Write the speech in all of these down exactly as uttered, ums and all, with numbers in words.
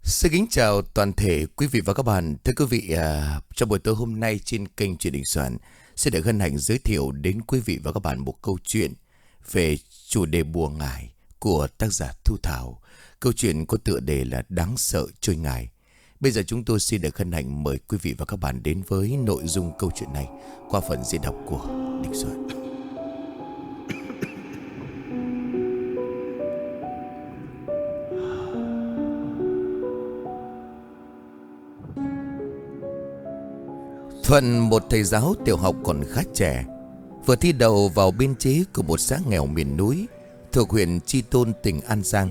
Xin kính chào toàn thể quý vị và các bạn. Thưa quý vị, à, trong buổi tối hôm nay trên kênh Chuyện Đình Soạn sẽ được hân hạnh giới thiệu đến quý vị và các bạn một câu chuyện về chủ đề bùa ngải của tác giả Thu Thảo. Câu chuyện có tựa đề là Đáng Sợ Trôi Ngải. Bây giờ chúng tôi xin được hân hạnh mời quý vị và các bạn đến với nội dung câu chuyện này qua phần diễn đọc của Đình Soạn. Thuận, một thầy giáo tiểu học còn khá trẻ, vừa thi đậu vào biên chế của một xã nghèo miền núi thuộc huyện Chi Tôn, tỉnh An Giang.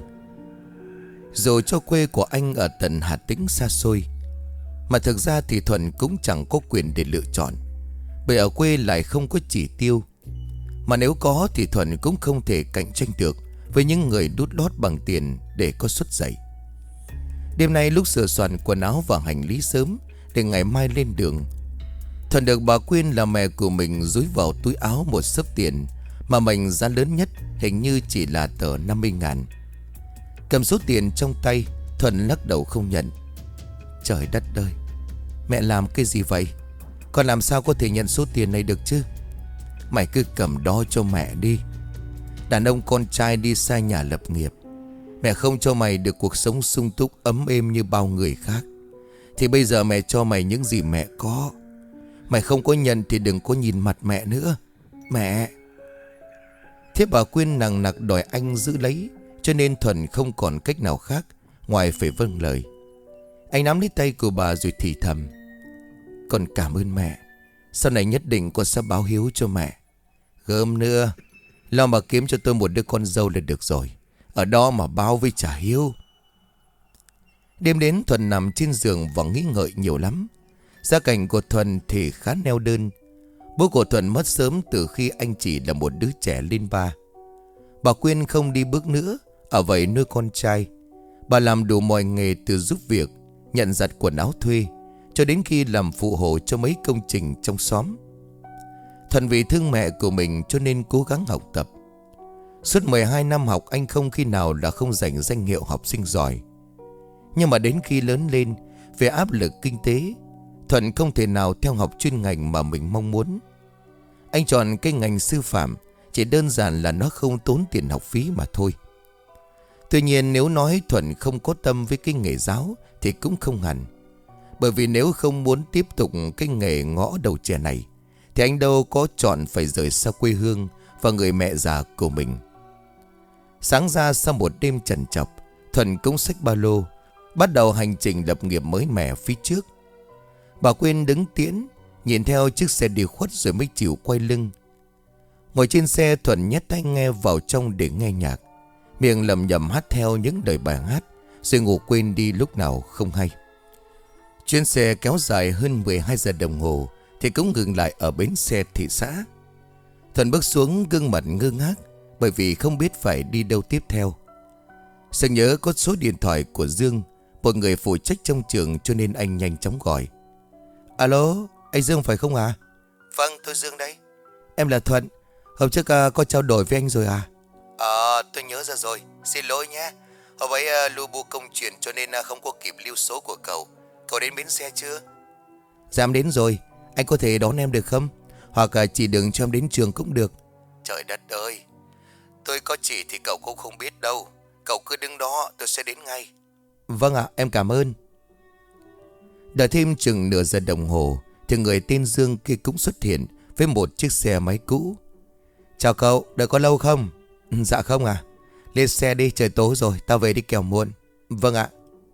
Dù cho quê của anh ở tận Hà Tĩnh xa xôi, mà thực ra thì Thuận cũng chẳng có quyền để lựa chọn, bởi ở quê lại không có chỉ tiêu. Mà nếu có thì Thuận cũng không thể cạnh tranh được với những người đút lót bằng tiền để có suất dạy. Đêm nay lúc sửa soạn quần áo và hành lý sớm để ngày mai lên đường, Thuận được bà Quyên là mẹ của mình dúi vào túi áo một xấp tiền mà mệnh giá lớn nhất hình như chỉ là tờ năm mươi ngàn. Cầm số tiền trong tay, Thuận lắc đầu không nhận. Trời đất ơi, mẹ làm cái gì vậy? Con làm sao có thể nhận số tiền này được chứ? Mày cứ cầm đó cho mẹ đi. Đàn ông con trai đi xa nhà lập nghiệp, mẹ không cho mày được cuộc sống sung túc ấm êm như bao người khác, thì bây giờ mẹ cho mày những gì mẹ có. Mày không có nhận thì đừng có nhìn mặt mẹ nữa. Mẹ. Thế bà Quyên nằng nặc đòi anh giữ lấy, cho nên Thuận không còn cách nào khác ngoài phải vâng lời. Anh nắm lấy tay của bà rồi thì thầm: Con cảm ơn mẹ, sau này nhất định con sẽ báo hiếu cho mẹ. Gớm nữa, lo mà kiếm cho tôi một đứa con dâu là được rồi, ở đó mà báo với trả hiếu. Đêm đến Thuận nằm trên giường và nghĩ ngợi nhiều lắm. Gia cảnh của Thuận thì khá neo đơn. Bố của Thuận mất sớm từ khi anh chỉ là một đứa trẻ lên ba. Bà Quyên không đi bước nữa, ở vậy nuôi con trai. Bà làm đủ mọi nghề, từ giúp việc, nhận giặt quần áo thuê, cho đến khi làm phụ hộ cho mấy công trình trong xóm. Thuận vì thương mẹ của mình cho nên cố gắng học tập. Suốt mười hai năm học, anh không khi nào là không giành danh hiệu học sinh giỏi. Nhưng mà đến khi lớn lên, về áp lực kinh tế, Thuận không thể nào theo học chuyên ngành mà mình mong muốn. Anh chọn cái ngành sư phạm chỉ đơn giản là nó không tốn tiền học phí mà thôi. Tuy nhiên nếu nói Thuận không có tâm với cái nghề giáo thì cũng không hẳn. Bởi vì nếu không muốn tiếp tục cái nghề ngõ đầu chè này thì anh đâu có chọn phải rời xa quê hương và người mẹ già của mình. Sáng ra sau một đêm trằn trọc, Thuận cũng xách ba lô, bắt đầu hành trình lập nghiệp mới mẻ phía trước. Bà Quyên đứng tiễn, nhìn theo chiếc xe đi khuất rồi mới chịu quay lưng. Ngồi trên xe, Thuận nhét tai nghe vào trong để nghe nhạc, miệng lẩm nhẩm hát theo những lời bài hát, rồi ngủ quên đi lúc nào không hay. Chuyến xe kéo dài hơn mười hai giờ đồng hồ thì cũng ngừng lại ở bến xe thị xã. Thuận bước xuống, gương mặt ngơ ngác bởi vì không biết phải đi đâu tiếp theo. Sực nhớ có số điện thoại của Dương, một người phụ trách trong trường, cho nên anh nhanh chóng gọi. Alo, anh Dương phải không à? Vâng, tôi Dương đây. Em là Thuận. Hôm trước uh, có trao đổi với anh rồi à? Ờ, tôi nhớ ra rồi. Xin lỗi nhé. Hôm ấy uh, lu bu công chuyện cho nên uh, không có kịp lưu số của cậu. Cậu đến bến xe chưa? Dạ em đến rồi. Anh có thể đón em được không? Hoặc uh, chỉ đường cho em đến trường cũng được. Trời đất ơi, tôi có chỉ thì cậu cũng không biết đâu. Cậu cứ đứng đó, tôi sẽ đến ngay. Vâng ạ, em cảm ơn. Đợi thêm chừng nửa giờ đồng hồ thì người tên Dương kia cũng xuất hiện với một chiếc xe máy cũ. Chào cậu, đợi có lâu không? Dạ không à. Lên xe đi, trời tối rồi, tao về đi kẻo muộn. Vâng ạ.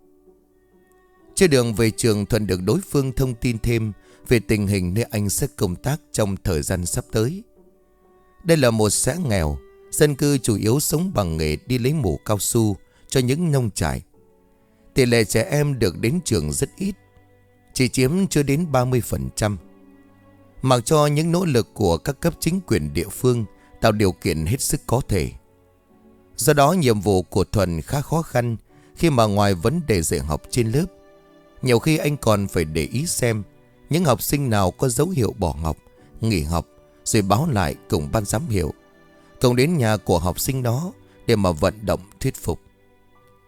Trên đường về trường, Thuận được đối phương thông tin thêm về tình hình nơi anh sẽ công tác trong thời gian sắp tới. Đây là một xã nghèo, dân cư chủ yếu sống bằng nghề đi lấy mủ cao su cho những nông trại. Tỷ lệ trẻ em được đến trường rất ít, chỉ chiếm chưa đến ba mươi phần trăm. Mặc cho những nỗ lực của các cấp chính quyền địa phương tạo điều kiện hết sức có thể. Do đó nhiệm vụ của Thuận khá khó khăn khi mà ngoài vấn đề dạy học trên lớp, nhiều khi anh còn phải để ý xem những học sinh nào có dấu hiệu bỏ học, nghỉ học, rồi báo lại cùng ban giám hiệu, cùng đến nhà của học sinh đó để mà vận động thuyết phục.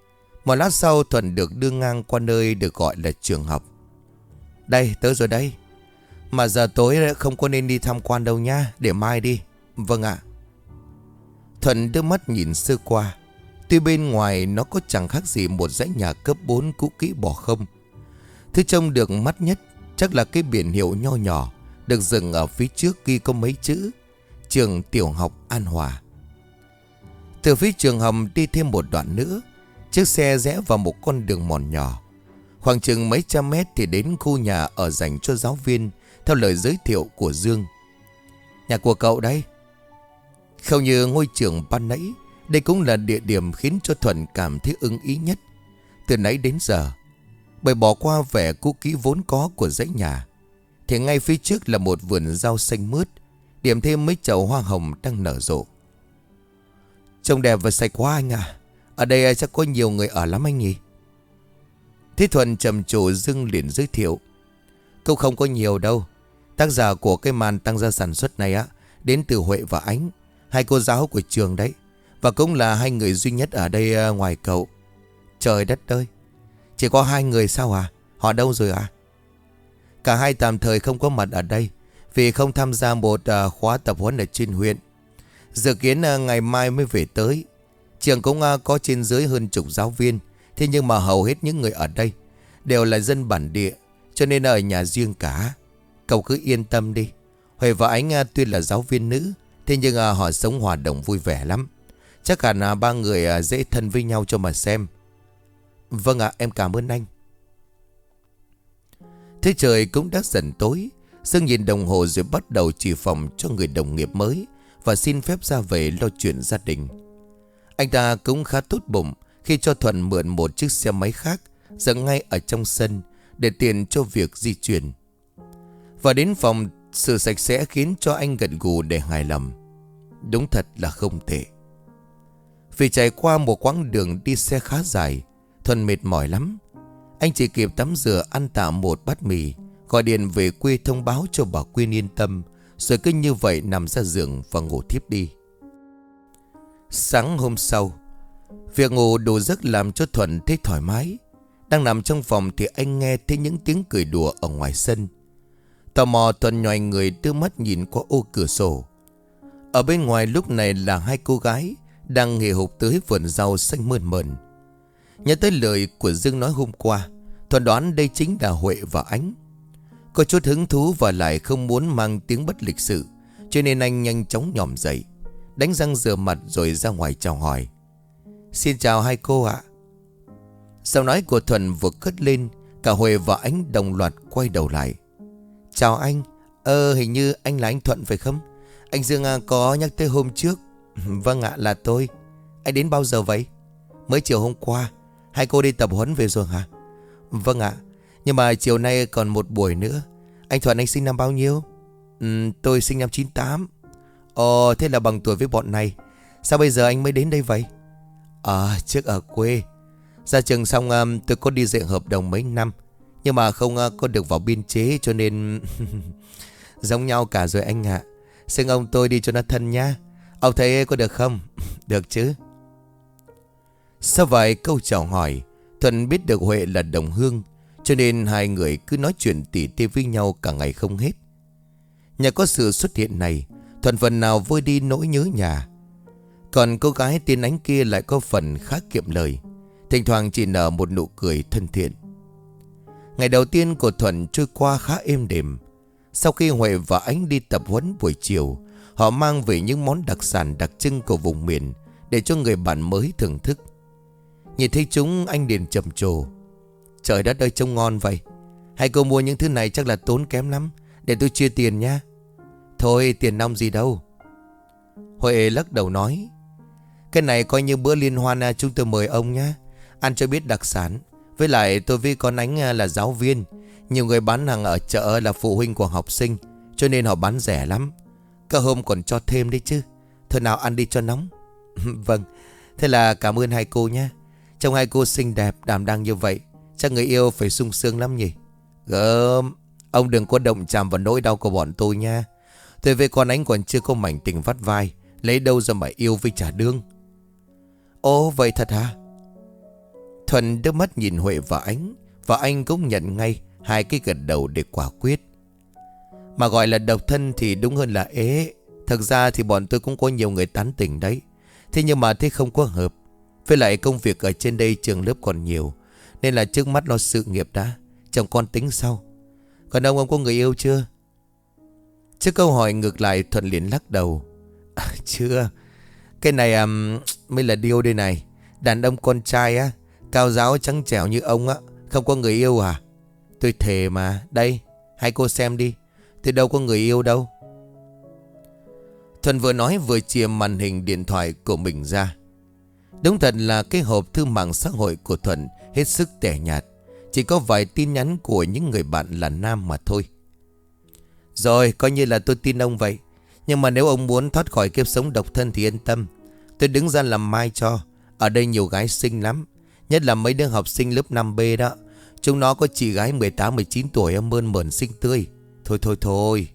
Một lát sau Thuận được đưa ngang qua nơi được gọi là trường học. Đây, tới rồi đây. Mà giờ tối không có nên đi tham quan đâu nha, để mai đi. Vâng ạ. Thuận đưa mắt nhìn sơ qua. Tuy bên ngoài nó có chẳng khác gì một dãy nhà cấp bốn cũ kỹ bỏ không. Thứ trông được mắt nhất chắc là cái biển hiệu nho nhỏ được dừng ở phía trước ghi có mấy chữ Trường Tiểu học An Hòa. Từ phía trường học đi thêm một đoạn nữa, chiếc xe rẽ vào một con đường mòn nhỏ. Khoảng chừng mấy trăm mét thì đến khu nhà ở dành cho giáo viên, theo lời giới thiệu của Dương. Nhà của cậu đây. Không như ngôi trường ban nãy, đây cũng là địa điểm khiến cho Thuận cảm thấy ưng ý nhất từ nãy đến giờ. Bởi bỏ qua vẻ cũ kỹ vốn có của dãy nhà, thì ngay phía trước là một vườn rau xanh mướt, điểm thêm mấy chậu hoa hồng đang nở rộ. Trông đẹp và sạch quá anh à. Ở đây chắc có nhiều người ở lắm anh nhỉ? Thế Thuận trầm trồ Dương liền giới thiệu. Cũng không có nhiều đâu. Tác giả của cái màn tăng gia sản xuất này á đến từ Huệ và Ánh, hai cô giáo của trường đấy, và cũng là hai người duy nhất ở đây ngoài cậu. Trời đất ơi, chỉ có hai người sao à? Họ đâu rồi à? Cả hai tạm thời không có mặt ở đây vì không tham gia một uh, khóa tập huấn ở trên huyện. Dự kiến uh, ngày mai mới về tới. Trường cũng uh, có trên dưới hơn chục giáo viên. Thế nhưng mà hầu hết những người ở đây đều là dân bản địa, cho nên ở nhà riêng cả. Cậu cứ yên tâm đi. Huệ và Ánh uh, tuy là giáo viên nữ, thế nhưng uh, họ sống hòa đồng vui vẻ lắm. Chắc hẳn uh, ba người uh, dễ thân với nhau cho mà xem. Vâng ạ, em cảm ơn anh. Thế trời cũng đã dần tối. Dương nhìn đồng hồ rồi bắt đầu chỉ phòng cho người đồng nghiệp mới và xin phép ra về lo chuyện gia đình. Anh ta cũng khá tốt bụng khi cho Thuận mượn một chiếc xe máy khác dừng ngay ở trong sân để tiền cho việc di chuyển. Và đến phòng, sự sạch sẽ khiến cho anh gật gù để hài lòng. Đúng thật là không tệ. Vì trải qua một quãng đường đi xe khá dài, Thuận mệt mỏi lắm. Anh chỉ kịp tắm rửa, ăn tạm một bát mì, gọi điện về quê thông báo cho bà Quyên yên tâm, rồi cứ như vậy nằm ra giường và ngủ thiếp đi. Sáng hôm sau, việc ngủ đủ giấc làm cho Thuận thấy thoải mái. Đang nằm trong phòng thì anh nghe thấy những tiếng cười đùa ở ngoài sân. Tò mò Thuận nhoài người đưa mắt nhìn qua ô cửa sổ. Ở bên ngoài lúc này là hai cô gái đang hì hục tới vườn rau xanh mơn mởn. Nhớ tới lời của Dương nói hôm qua, Thuận đoán đây chính là Huệ và Ánh. Có chút hứng thú và lại không muốn mang tiếng bất lịch sự, cho nên anh nhanh chóng nhòm dậy, đánh răng rửa mặt rồi ra ngoài chào hỏi. Xin chào hai cô ạ. Giọng nói của Thuận vừa cất lên, cả Huệ và Ánh đồng loạt quay đầu lại. Chào anh. Ờ hình như anh là anh Thuận phải không? Anh Dương à, có nhắc tới hôm trước. Vâng ạ, là tôi. Anh đến bao giờ vậy? Mới chiều hôm qua. Hai cô đi tập huấn về rồi hả? Vâng ạ. Nhưng mà chiều nay còn một buổi nữa. Anh Thuận anh sinh năm bao nhiêu? Ừ, tôi sinh năm chín tám. Ồ, thế là bằng tuổi với bọn này. Sao bây giờ anh mới đến đây vậy? À, trước ở quê. Ra trường xong um, tôi có đi dạy hợp đồng mấy năm, nhưng mà không uh, có được vào biên chế, cho nên giống nhau cả rồi anh ạ. Xin ông tôi đi cho nó thân nhá. Ông thấy có được không? Được chứ. Sau vài câu chào hỏi, Thuận biết được Huệ là đồng hương, cho nên hai người cứ nói chuyện tỉ tê với nhau cả ngày không hết. Nhờ có sự xuất hiện này, Thuận phần nào vơi đi nỗi nhớ nhà. Còn cô gái tên Ánh kia lại có phần khá kiệm lời, thỉnh thoảng chỉ nở một nụ cười thân thiện. Ngày đầu tiên của Thuận trôi qua khá êm đềm. Sau khi Huệ và Ánh đi tập huấn buổi chiều, họ mang về những món đặc sản đặc trưng của vùng miền để cho người bạn mới thưởng thức. Nhìn thấy chúng, anh liền trầm trồ. Trời đất ơi, trông ngon vậy. Hai cô mua những thứ này chắc là tốn kém lắm, để tôi chia tiền nha. Thôi, tiền nong gì đâu. Huệ lắc đầu nói, cái này coi như bữa liên hoan chúng tôi mời ông nhá, ăn cho biết đặc sản. Với lại tôi với con Ánh là giáo viên, nhiều người bán hàng ở chợ là phụ huynh của học sinh, cho nên họ bán rẻ lắm. Cả hôm còn cho thêm đấy chứ. Thôi nào, ăn đi cho nóng. Vâng, thế là cảm ơn hai cô nhé. Trông hai cô xinh đẹp, đảm đang như vậy, chắc người yêu phải sung sướng lắm nhỉ. Gớm, ông đừng có động chạm vào nỗi đau của bọn tôi nha. Tôi với con Ánh còn chưa có mảnh tình vắt vai, lấy đâu ra mà yêu với trả đương. Ồ, vậy thật hả? Thuận đưa mắt nhìn Huệ và Ánh, và anh cũng nhận ngay hai cái gật đầu để quả quyết. Mà gọi là độc thân thì đúng hơn là ế. Thật ra thì bọn tôi cũng có nhiều người tán tỉnh đấy. Thế nhưng mà thế không có hợp. Với lại công việc ở trên đây trường lớp còn nhiều, nên là trước mắt lo sự nghiệp đã, chồng con tính sau. Còn ông, ông có người yêu chưa? Trước câu hỏi ngược lại, Thuận liền lắc đầu. À, chưa. Cái này à, mới là điều đây này. Đàn ông con trai á, cao giáo trắng trẻo như ông á, không có người yêu à? Tôi thề mà. Đây, hai cô xem đi. Tôi đâu có người yêu đâu. Thuận vừa nói vừa chìa màn hình điện thoại của mình ra. Đúng thật là cái hộp thư mạng xã hội của Thuận hết sức tẻ nhạt. Chỉ có vài tin nhắn của những người bạn là nam mà thôi. Rồi, coi như là tôi tin ông vậy. Nhưng mà nếu ông muốn thoát khỏi kiếp sống độc thân thì yên tâm, tôi đứng ra làm mai cho. Ở đây nhiều gái xinh lắm, nhất là mấy đứa học sinh lớp năm B đó. Chúng nó có chị gái mười tám mười chín tuổi mơn mởn xinh tươi. Thôi thôi thôi.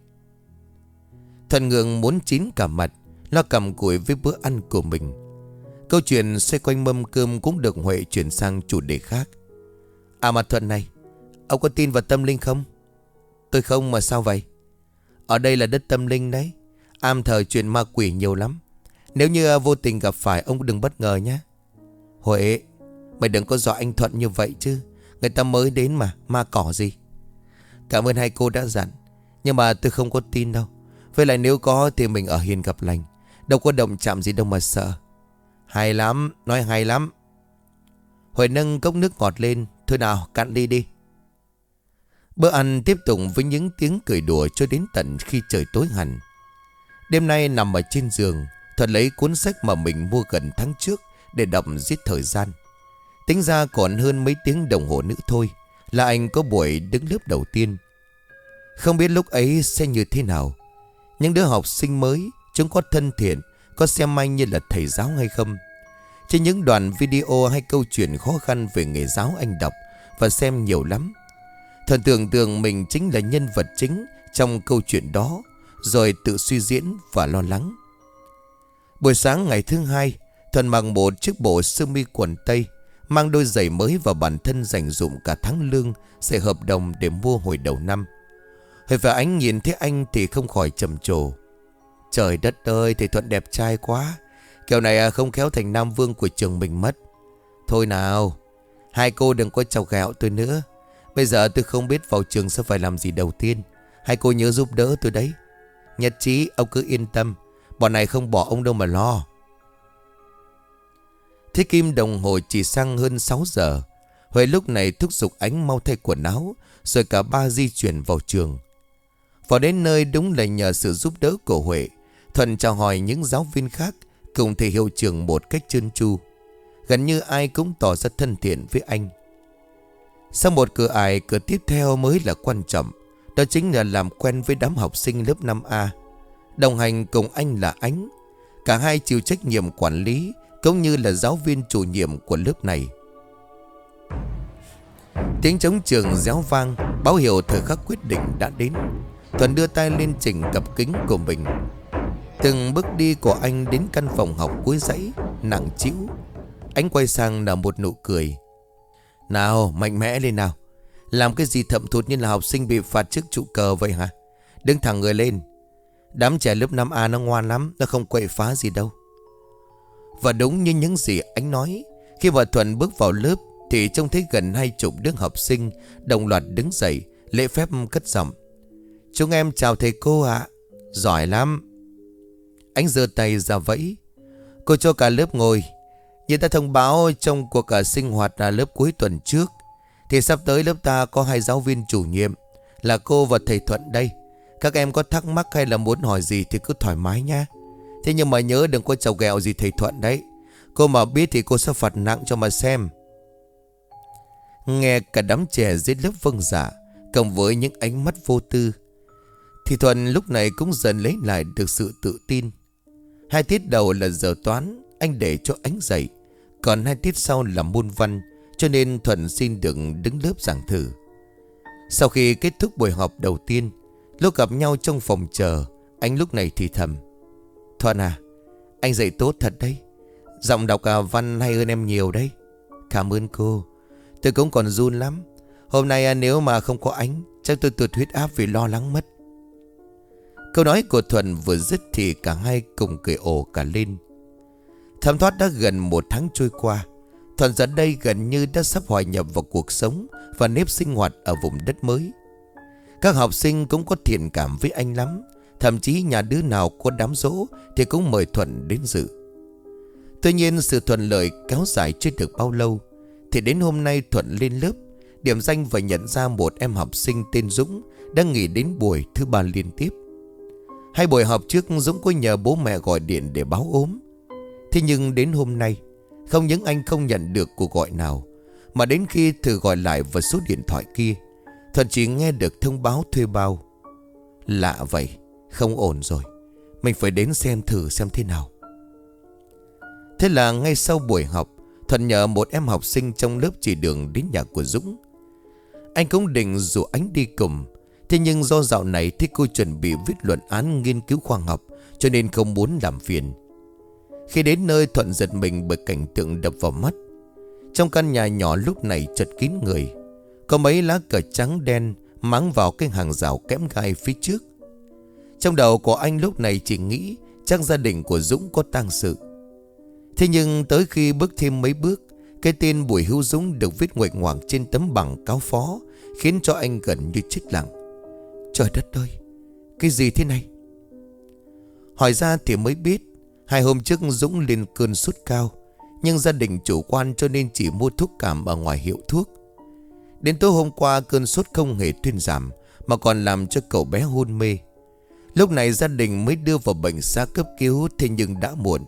Thuận ngượng muốn chín cả mặt, lo cầm cùi với bữa ăn của mình. Câu chuyện xoay quanh mâm cơm cũng được Huệ chuyển sang chủ đề khác. À mà Thuận này, ông có tin vào tâm linh không? Tôi không, mà sao vậy? Ở đây là đất tâm linh đấy, am thờ chuyện ma quỷ nhiều lắm. Nếu như vô tình gặp phải, ông đừng bất ngờ nhé. Huệ, mày đừng có dọa anh Thuận như vậy chứ. Người ta mới đến mà, ma cỏ gì. Cảm ơn hai cô đã dặn, nhưng mà tôi không có tin đâu. Với lại nếu có thì mình ở hiền gặp lành, đâu có động chạm gì đâu mà sợ. Hay lắm, nói hay lắm. Huệ nâng cốc nước ngọt lên. Thôi nào, cạn ly đi. Bữa ăn tiếp tục với những tiếng cười đùa cho đến tận khi trời tối hẳn. Đêm nay nằm ở trên giường, Thuận lấy cuốn sách mà mình mua gần tháng trước để đọc giết thời gian. Tính ra còn hơn mấy tiếng đồng hồ nữa thôi là anh có buổi đứng lớp đầu tiên. Không biết lúc ấy sẽ như thế nào. Những đứa học sinh mới, chúng có thân thiện, có xem anh như là thầy giáo hay không? Trên những đoạn video hay câu chuyện khó khăn về nghề giáo anh đọc và xem nhiều lắm. Thuận tưởng tượng mình chính là nhân vật chính trong câu chuyện đó, rồi tự suy diễn và lo lắng. Buổi sáng ngày thứ hai, Thuận mặc một chiếc bộ sơ mi quần tây, mang đôi giày mới và bản thân dành dụm cả tháng lương sẽ hợp đồng để mua hồi đầu năm. Huệ và Ánh nhìn thấy anh thì không khỏi trầm trồ. Trời đất ơi, thầy Thuận đẹp trai quá. Kiểu này không khéo thành nam vương của trường mình mất. Thôi nào, hai cô đừng có chọc ghẹo tôi nữa. Bây giờ tôi không biết vào trường sẽ phải làm gì đầu tiên. Hai cô nhớ giúp đỡ tôi đấy. Nhất trí, ông cứ yên tâm, bọn này không bỏ ông đâu mà lo. Thế kim đồng hồ chỉ sang hơn sáu giờ. Huệ lúc này thúc giục Ánh mau thay quần áo, rồi cả ba di chuyển vào trường. Vào đến nơi đúng là nhờ sự giúp đỡ của Huệ, Thuận chào hỏi những giáo viên khác cùng thầy hiệu trưởng một cách trơn tru. Gần như ai cũng tỏ ra thân thiện với anh. Sau một cửa ải, cửa tiếp theo mới là quan trọng. Đó chính là làm quen với đám học sinh lớp năm A. Đồng hành cùng anh là Ánh. Cả hai chịu trách nhiệm quản lý, cũng như là giáo viên chủ nhiệm của lớp này. Tiếng trống trường réo vang, báo hiệu thời khắc quyết định đã đến. Thuận đưa tay lên chỉnh cặp kính của mình. Từng bước đi của anh đến căn phòng học cuối dãy nặng trĩu. Anh quay sang nở một nụ cười. Nào, mạnh mẽ lên nào. Làm cái gì thậm thụt như là học sinh bị phạt trước trụ cờ vậy hả? Đứng thẳng người lên. Đám trẻ lớp năm A nó ngoan lắm, nó không quậy phá gì đâu. Và đúng như những gì anh nói, khi mà Thuận bước vào lớp thì trông thấy gần hai chục đứa học sinh đồng loạt đứng dậy, lễ phép cất giọng. Chúng em chào thầy cô ạ. Giỏi lắm. Anh giơ tay ra vẫy. Cô cho cả lớp ngồi. Như ta thông báo trong cuộc cả sinh hoạt là lớp cuối tuần trước, thì sắp tới lớp ta có hai giáo viên chủ nhiệm là cô và thầy Thuận đây. Các em có thắc mắc hay là muốn hỏi gì thì cứ thoải mái nha. Thế nhưng mà nhớ đừng có chọc ghẹo gì thầy Thuận đấy. Cô mà biết thì cô sẽ phạt nặng cho mà xem. Nghe cả đám trẻ dưới lớp vâng dạ, cộng với những ánh mắt vô tư, thì Thuận lúc này cũng dần lấy lại được sự tự tin. Hai tiết đầu là giờ toán, anh để cho Ánh dạy. Còn hai tiết sau là môn văn, cho nên Thuận xin được đứng lớp giảng thử. Sau khi kết thúc buổi họp đầu tiên, lúc gặp nhau trong phòng chờ, anh lúc này thì thầm. Thuận à, anh dạy tốt thật đấy. Giọng đọc à, văn hay hơn em nhiều đấy. Cảm ơn cô. Tôi cũng còn run lắm. Hôm nay à, nếu mà không có ánh, chắc tôi tụt huyết áp vì lo lắng mất. Câu nói của Thuận vừa dứt thì cả hai cùng cười ồ cả lên. Thấm thoát đã gần một tháng trôi qua. Thuận giờ đây gần như đã sắp hòa nhập vào cuộc sống và nếp sinh hoạt ở vùng đất mới. Các học sinh cũng có thiện cảm với anh lắm. Thậm chí nhà đứa nào có đám giỗ thì cũng mời Thuận đến dự. Tuy nhiên sự thuận lợi kéo dài chưa được bao lâu thì đến hôm nay Thuận lên lớp, điểm danh và nhận ra một em học sinh tên Dũng đang nghỉ đến buổi thứ ba liên tiếp. Hai buổi họp trước Dũng có nhờ bố mẹ gọi điện để báo ốm. Thế nhưng đến hôm nay, không những anh không nhận được cuộc gọi nào, mà đến khi thử gọi lại vào số điện thoại kia, Thuận chỉ nghe được thông báo thuê bao. Lạ vậy, không ổn rồi, mình phải đến xem thử xem thế nào. Thế là ngay sau buổi học, Thuận nhờ một em học sinh trong lớp chỉ đường đến nhà của Dũng. Anh cũng định rủ Ánh đi cùng. Thế nhưng do dạo này thì cô chuẩn bị viết luận án nghiên cứu khoa học, cho nên không muốn làm phiền. Khi đến nơi, Thuận giật mình bởi cảnh tượng đập vào mắt. Trong căn nhà nhỏ lúc này chật kín người. Có mấy lá cờ trắng đen máng vào cái hàng rào kẽm gai phía trước. Trong đầu của anh lúc này chỉ nghĩ chắc gia đình của Dũng có tang sự. Thế nhưng tới khi bước thêm mấy bước, cái tên Bùi Hữu Dũng được viết nguệch ngoạc trên tấm bằng cáo phó khiến cho anh gần như chết lặng. Trời đất ơi, cái gì thế này? Hỏi ra thì mới biết, hai hôm trước Dũng lên cơn sốt cao, nhưng gia đình chủ quan cho nên chỉ mua thuốc cảm ở ngoài hiệu thuốc. Đến tối hôm qua cơn sốt không hề thuyên giảm, mà còn làm cho cậu bé hôn mê. Lúc này gia đình mới đưa vào bệnh xá cấp cứu, thế nhưng đã muộn.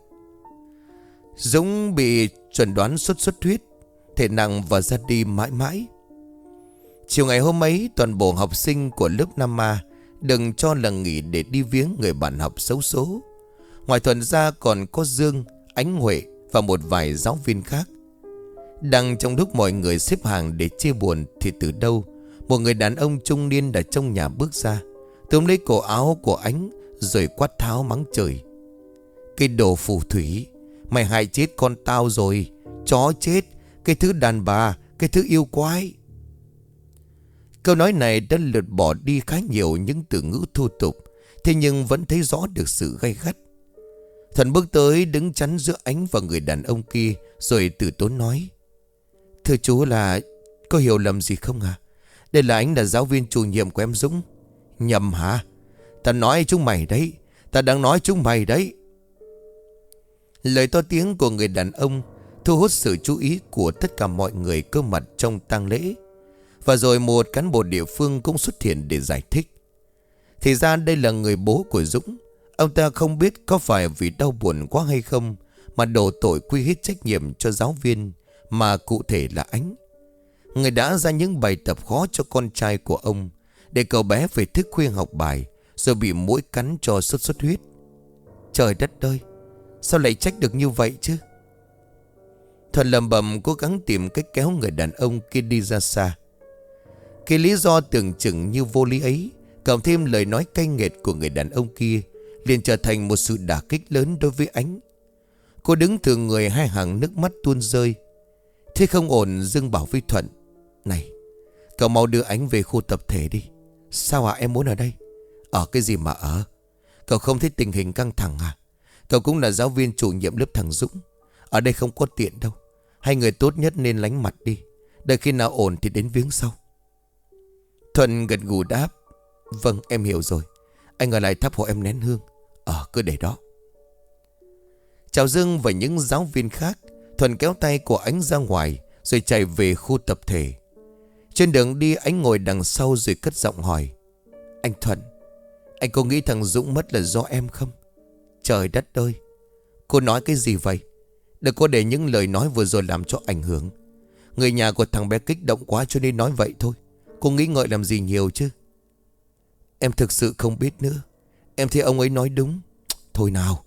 Dũng bị chẩn đoán sốt xuất huyết, thể nặng và ra đi mãi mãi. Chiều ngày hôm ấy, toàn bộ học sinh của lớp năm A đừng cho là nghỉ để đi viếng người bạn học xấu số. Ngoài Thuận ra còn có Dương, Ánh Huệ và một vài giáo viên khác. Đang trong lúc mọi người xếp hàng để chia buồn thì từ đâu một người đàn ông trung niên ở trong nhà bước ra, túm lấy cổ áo của Ánh rồi quát tháo mắng trời. Cái đồ phù thủy, mày hại chết con tao rồi. Chó chết, cái thứ đàn bà, cái thứ yêu quái. Câu nói này đã lượt bỏ đi khá nhiều những từ ngữ thô tục, thế nhưng vẫn thấy rõ được sự gay gắt. Thuận bước tới đứng chắn giữa Ánh và người đàn ông kia, rồi từ tốn nói: Thưa chú, là có hiểu lầm gì không à? Đây là Ánh, là giáo viên chủ nhiệm của em Dũng. Nhầm hả? Ta nói chúng mày đấy, ta đang nói chúng mày đấy. Lời to tiếng của người đàn ông thu hút sự chú ý của tất cả mọi người có mặt trong tang lễ. Và rồi một cán bộ địa phương cũng xuất hiện để giải thích. Thì ra đây là người bố của Dũng. Ông ta không biết có phải vì đau buồn quá hay không mà đổ tội quy hết trách nhiệm cho giáo viên, mà cụ thể là Ánh. Người đã ra những bài tập khó cho con trai của ông, để cậu bé phải thức khuya học bài, rồi bị muỗi cắn cho sốt xuất huyết. Trời đất ơi, sao lại trách được như vậy chứ? Thuận lầm bầm cố gắng tìm cách kéo người đàn ông kia đi ra xa. Cái lý do tưởng chừng như vô lý ấy, cộng thêm lời nói cay nghiệt của người đàn ông kia, liền trở thành một sự đả kích lớn đối với Ánh. Cô đứng thừa người, hai hàng nước mắt tuôn rơi. Thế không ổn, Dương bảo với Thuận: Này, cậu mau đưa Ánh về khu tập thể đi. Sao à, em muốn ở đây? Ở cái gì mà ở? Cậu không thấy tình hình căng thẳng à? Cậu cũng là giáo viên chủ nhiệm lớp thằng Dũng. Ở đây không có tiện đâu. Hai người tốt nhất nên lánh mặt đi, đợi khi nào ổn thì đến viếng sau. Thuận gật gù đáp: Vâng, em hiểu rồi. Anh ở lại thắp hộ em nén hương. Ờ, cứ để đó. Chào Dương và những giáo viên khác, Thuận kéo tay của Ánh ra ngoài, rồi chạy về khu tập thể. Trên đường đi, Ánh ngồi đằng sau rồi cất giọng hỏi: Anh Thuận, anh có nghĩ thằng Dũng mất là do em không? Trời đất ơi, cô nói cái gì vậy? Đừng có để những lời nói vừa rồi làm cho ảnh hưởng. Người nhà của thằng bé kích động quá cho nên nói vậy thôi. Cô nghĩ ngợi làm gì nhiều chứ? Em thực sự không biết nữa. Em thấy ông ấy nói đúng. Thôi nào.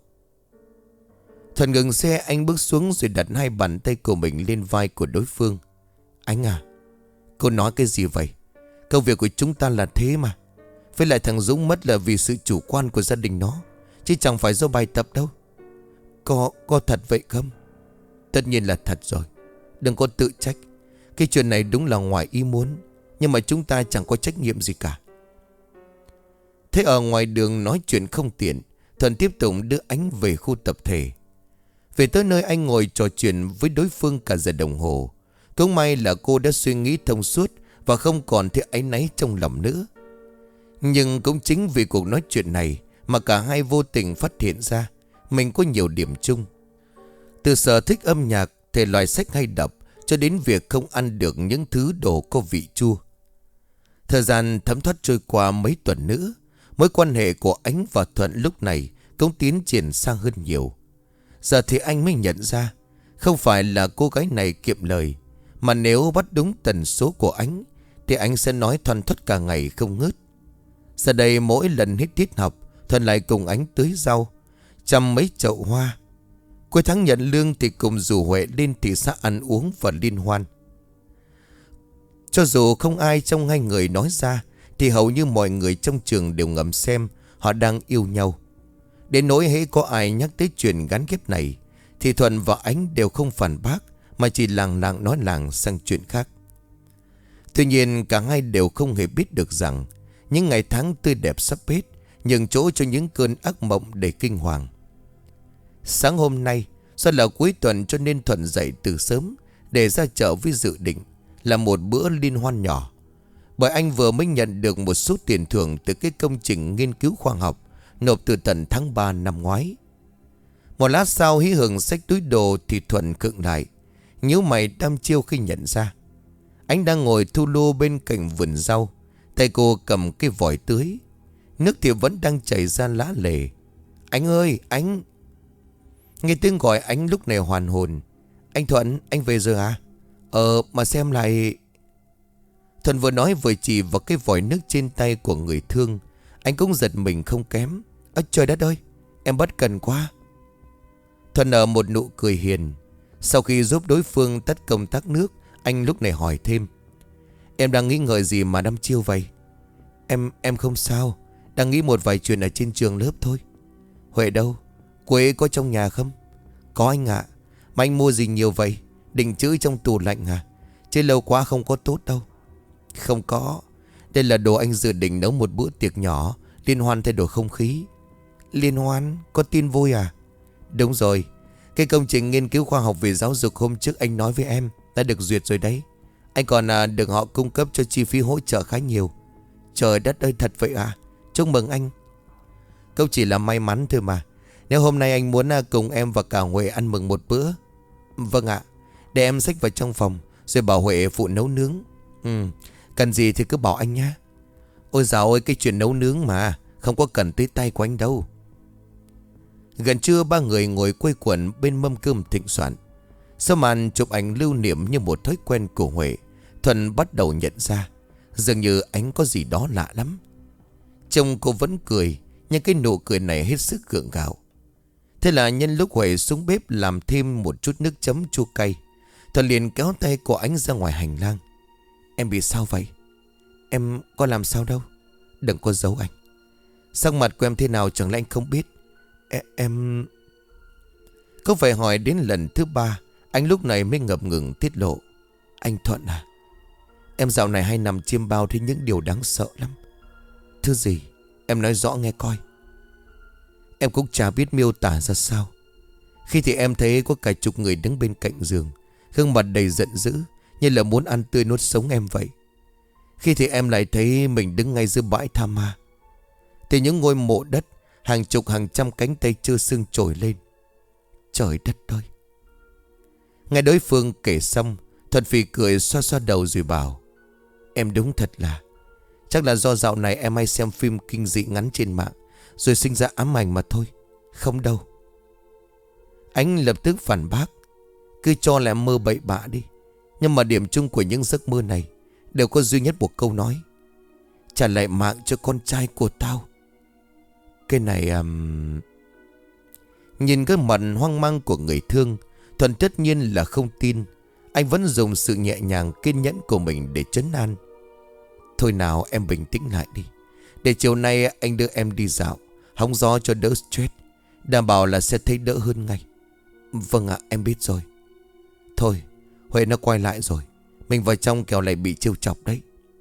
Thuận ngừng xe, anh bước xuống rồi đặt hai bàn tay của mình lên vai của đối phương. Anh à, cô nói cái gì vậy? Công việc của chúng ta là thế mà. Với lại thằng Dũng mất là vì sự chủ quan của gia đình nó, chứ chẳng phải do bài tập đâu. Có, có thật vậy không? Tất nhiên là thật rồi. Đừng có tự trách. Cái chuyện này đúng là ngoài ý muốn, nhưng mà chúng ta chẳng có trách nhiệm gì cả. Thế ở ngoài đường nói chuyện không tiện, Thuận tiếp tục đưa Ánh về khu tập thể. Về tới nơi, anh ngồi trò chuyện với đối phương cả giờ đồng hồ. Cũng may là cô đã suy nghĩ thông suốt và không còn thấy áy náy trong lòng nữa. Nhưng cũng chính vì cuộc nói chuyện này mà cả hai vô tình phát hiện ra mình có nhiều điểm chung. Từ sở thích âm nhạc, thể loại sách hay đọc, cho đến việc không ăn được những thứ đồ có vị chua. Thời gian thấm thoát trôi qua mấy tuần nữa, mối quan hệ của Ánh và Thuận lúc này cũng tiến triển sang hơn nhiều. Giờ thì anh mới nhận ra, không phải là cô gái này kiệm lời, mà nếu bắt đúng tần số của Ánh thì anh sẽ nói thoăn thoắt cả ngày không ngớt. Giờ đây mỗi lần hết tiết học, Thuận lại cùng Ánh tưới rau, chăm mấy chậu hoa. Cuối tháng nhận lương thì cùng rủ Huệ lên thị xã ăn uống và liên hoan. Cho dù không ai trong hai người nói ra, thì hầu như mọi người trong trường đều ngầm xem họ đang yêu nhau. Đến nỗi hễ có ai nhắc tới chuyện gắn kết này, thì Thuận và Ánh đều không phản bác, mà chỉ làng làng nói làng sang chuyện khác. Tuy nhiên cả hai đều không hề biết được rằng những ngày tháng tươi đẹp sắp hết, nhường chỗ cho những cơn ác mộng đầy kinh hoàng. Sáng hôm nay, do là cuối tuần cho nên Thuận dậy từ sớm để ra chợ với dự định là một bữa liên hoan nhỏ. Bởi anh vừa mới nhận được một số tiền thưởng từ cái công trình nghiên cứu khoa học nộp từ tận tháng ba năm ngoái. Một lát sau hí hưởng xách túi đồ thì Thuận khựng lại, nhíu mày đăm chiêu khi nhận ra anh đang ngồi thu lô bên cạnh vườn rau. Tay cô cầm cái vòi tưới, nước thì vẫn đang chảy ra lá lề. Anh ơi, anh! Nghe tiếng gọi, Ánh lúc này hoàn hồn. Anh Thuận, anh về rồi à? Ờ, mà xem lại... Thuận vừa nói vừa chỉ vào cái vòi nước trên tay của người thương. Anh cũng giật mình không kém. Ơ trời đất ơi, em bất cần quá. Thuận nở một nụ cười hiền. Sau khi giúp đối phương tắt công tắc nước, anh lúc này hỏi thêm. Em đang nghĩ ngợi gì mà đăm chiêu vậy? Em, em không sao. Đang nghĩ một vài chuyện ở trên trường lớp thôi. Huệ đâu? Cô ấy có trong nhà không? Có anh ạ. Mà anh mua gì nhiều vậy? Định trữ trong tủ lạnh à? Chứ lâu quá không có tốt đâu. Không có. Đây là đồ anh dự định nấu một bữa tiệc nhỏ, liên hoan thay đổi không khí. Liên hoan? Có tin vui à? Đúng rồi. Cái công trình nghiên cứu khoa học về giáo dục hôm trước anh nói với em đã được duyệt rồi đấy. Anh còn à, được họ cung cấp cho chi phí hỗ trợ khá nhiều. Trời đất ơi, thật vậy à? Chúc mừng anh. Câu chỉ là may mắn thôi mà. Nếu hôm nay anh muốn à, cùng em và cả Huệ ăn mừng một bữa. Vâng ạ. Để em xách vào trong phòng, rồi bảo Huệ phụ nấu nướng. Ừ, cần gì thì cứ bảo anh nhá. Ôi dào ơi, cái chuyện nấu nướng mà không có cần tới tay của anh đâu. Gần trưa ba người ngồi quây quần bên mâm cơm thịnh soạn. Sau màn chụp ảnh lưu niệm như một thói quen của Huệ, Thuận bắt đầu nhận ra dường như Ánh có gì đó lạ lắm. Trông cô vẫn cười, nhưng cái nụ cười này hết sức gượng gạo. Thế là nhân lúc Huệ xuống bếp làm thêm một chút nước chấm chua cay, Thuận liền kéo tay của Ánh ra ngoài hành lang. Em bị sao vậy? Em có làm sao đâu. Đừng có giấu anh. Sắc mặt của em thế nào chẳng lẽ anh không biết? E em... Có phải hỏi đến lần thứ ba, anh lúc này mới ngập ngừng tiết lộ. Anh Thuận à, em dạo này hay nằm chiêm bao thấy những điều đáng sợ lắm. Thứ gì? Em nói rõ nghe coi. Em cũng chả biết miêu tả ra sao. Khi thì em thấy có cả chục người đứng bên cạnh giường, gương mặt đầy giận dữ, như là muốn ăn tươi nuốt sống em vậy. Khi thì em lại thấy mình đứng ngay giữa bãi tha ma. Thì những ngôi mộ đất, hàng chục hàng trăm cánh tay trơ xương trồi lên. Trời đất ơi! Nghe đối phương kể xong, Thuận phì cười xoa xoa đầu rồi bảo. Em đúng thật là chắc là do dạo này em hay xem phim kinh dị ngắn trên mạng, rồi sinh ra ám ảnh mà thôi. Không đâu. Anh lập tức phản bác. Cứ cho là em mơ bậy bạ đi. Nhưng mà điểm chung của những giấc mơ này đều có duy nhất một câu nói: trả lại mạng cho con trai của tao. Cái này um... Nhìn cái mặt hoang mang của người thương, Thuận tất nhiên là không tin. Anh vẫn dùng sự nhẹ nhàng kiên nhẫn của mình để trấn an. Thôi nào, em bình tĩnh lại đi. Để chiều nay anh đưa em đi dạo, hóng gió cho đỡ stress. Đảm bảo là sẽ thấy đỡ hơn ngay. Vâng ạ, em biết rồi. Thôi, Huệ nó quay lại rồi. Mình vào trong kẻo lại bị trêu chọc đấy.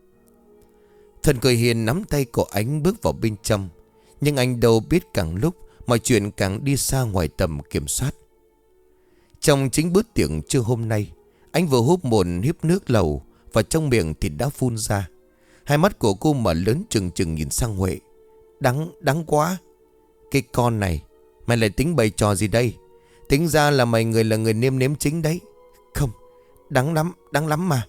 Thuận cười hiền nắm tay của anh bước vào bên trong. Nhưng anh đâu biết càng lúc mọi chuyện càng đi xa ngoài tầm kiểm soát. Trong chính bữa tiệc trưa hôm nay, anh vừa húp một hiếp nước lẩu và trong miệng thì đã phun ra. Hai mắt của cô mở lớn trừng trừng nhìn sang Huệ. Đắng, đắng quá. Cái con này, mày lại tính bày trò gì đây? Tính ra là mày người là người nêm nếm chính đấy. Không, đắng lắm, đắng lắm mà.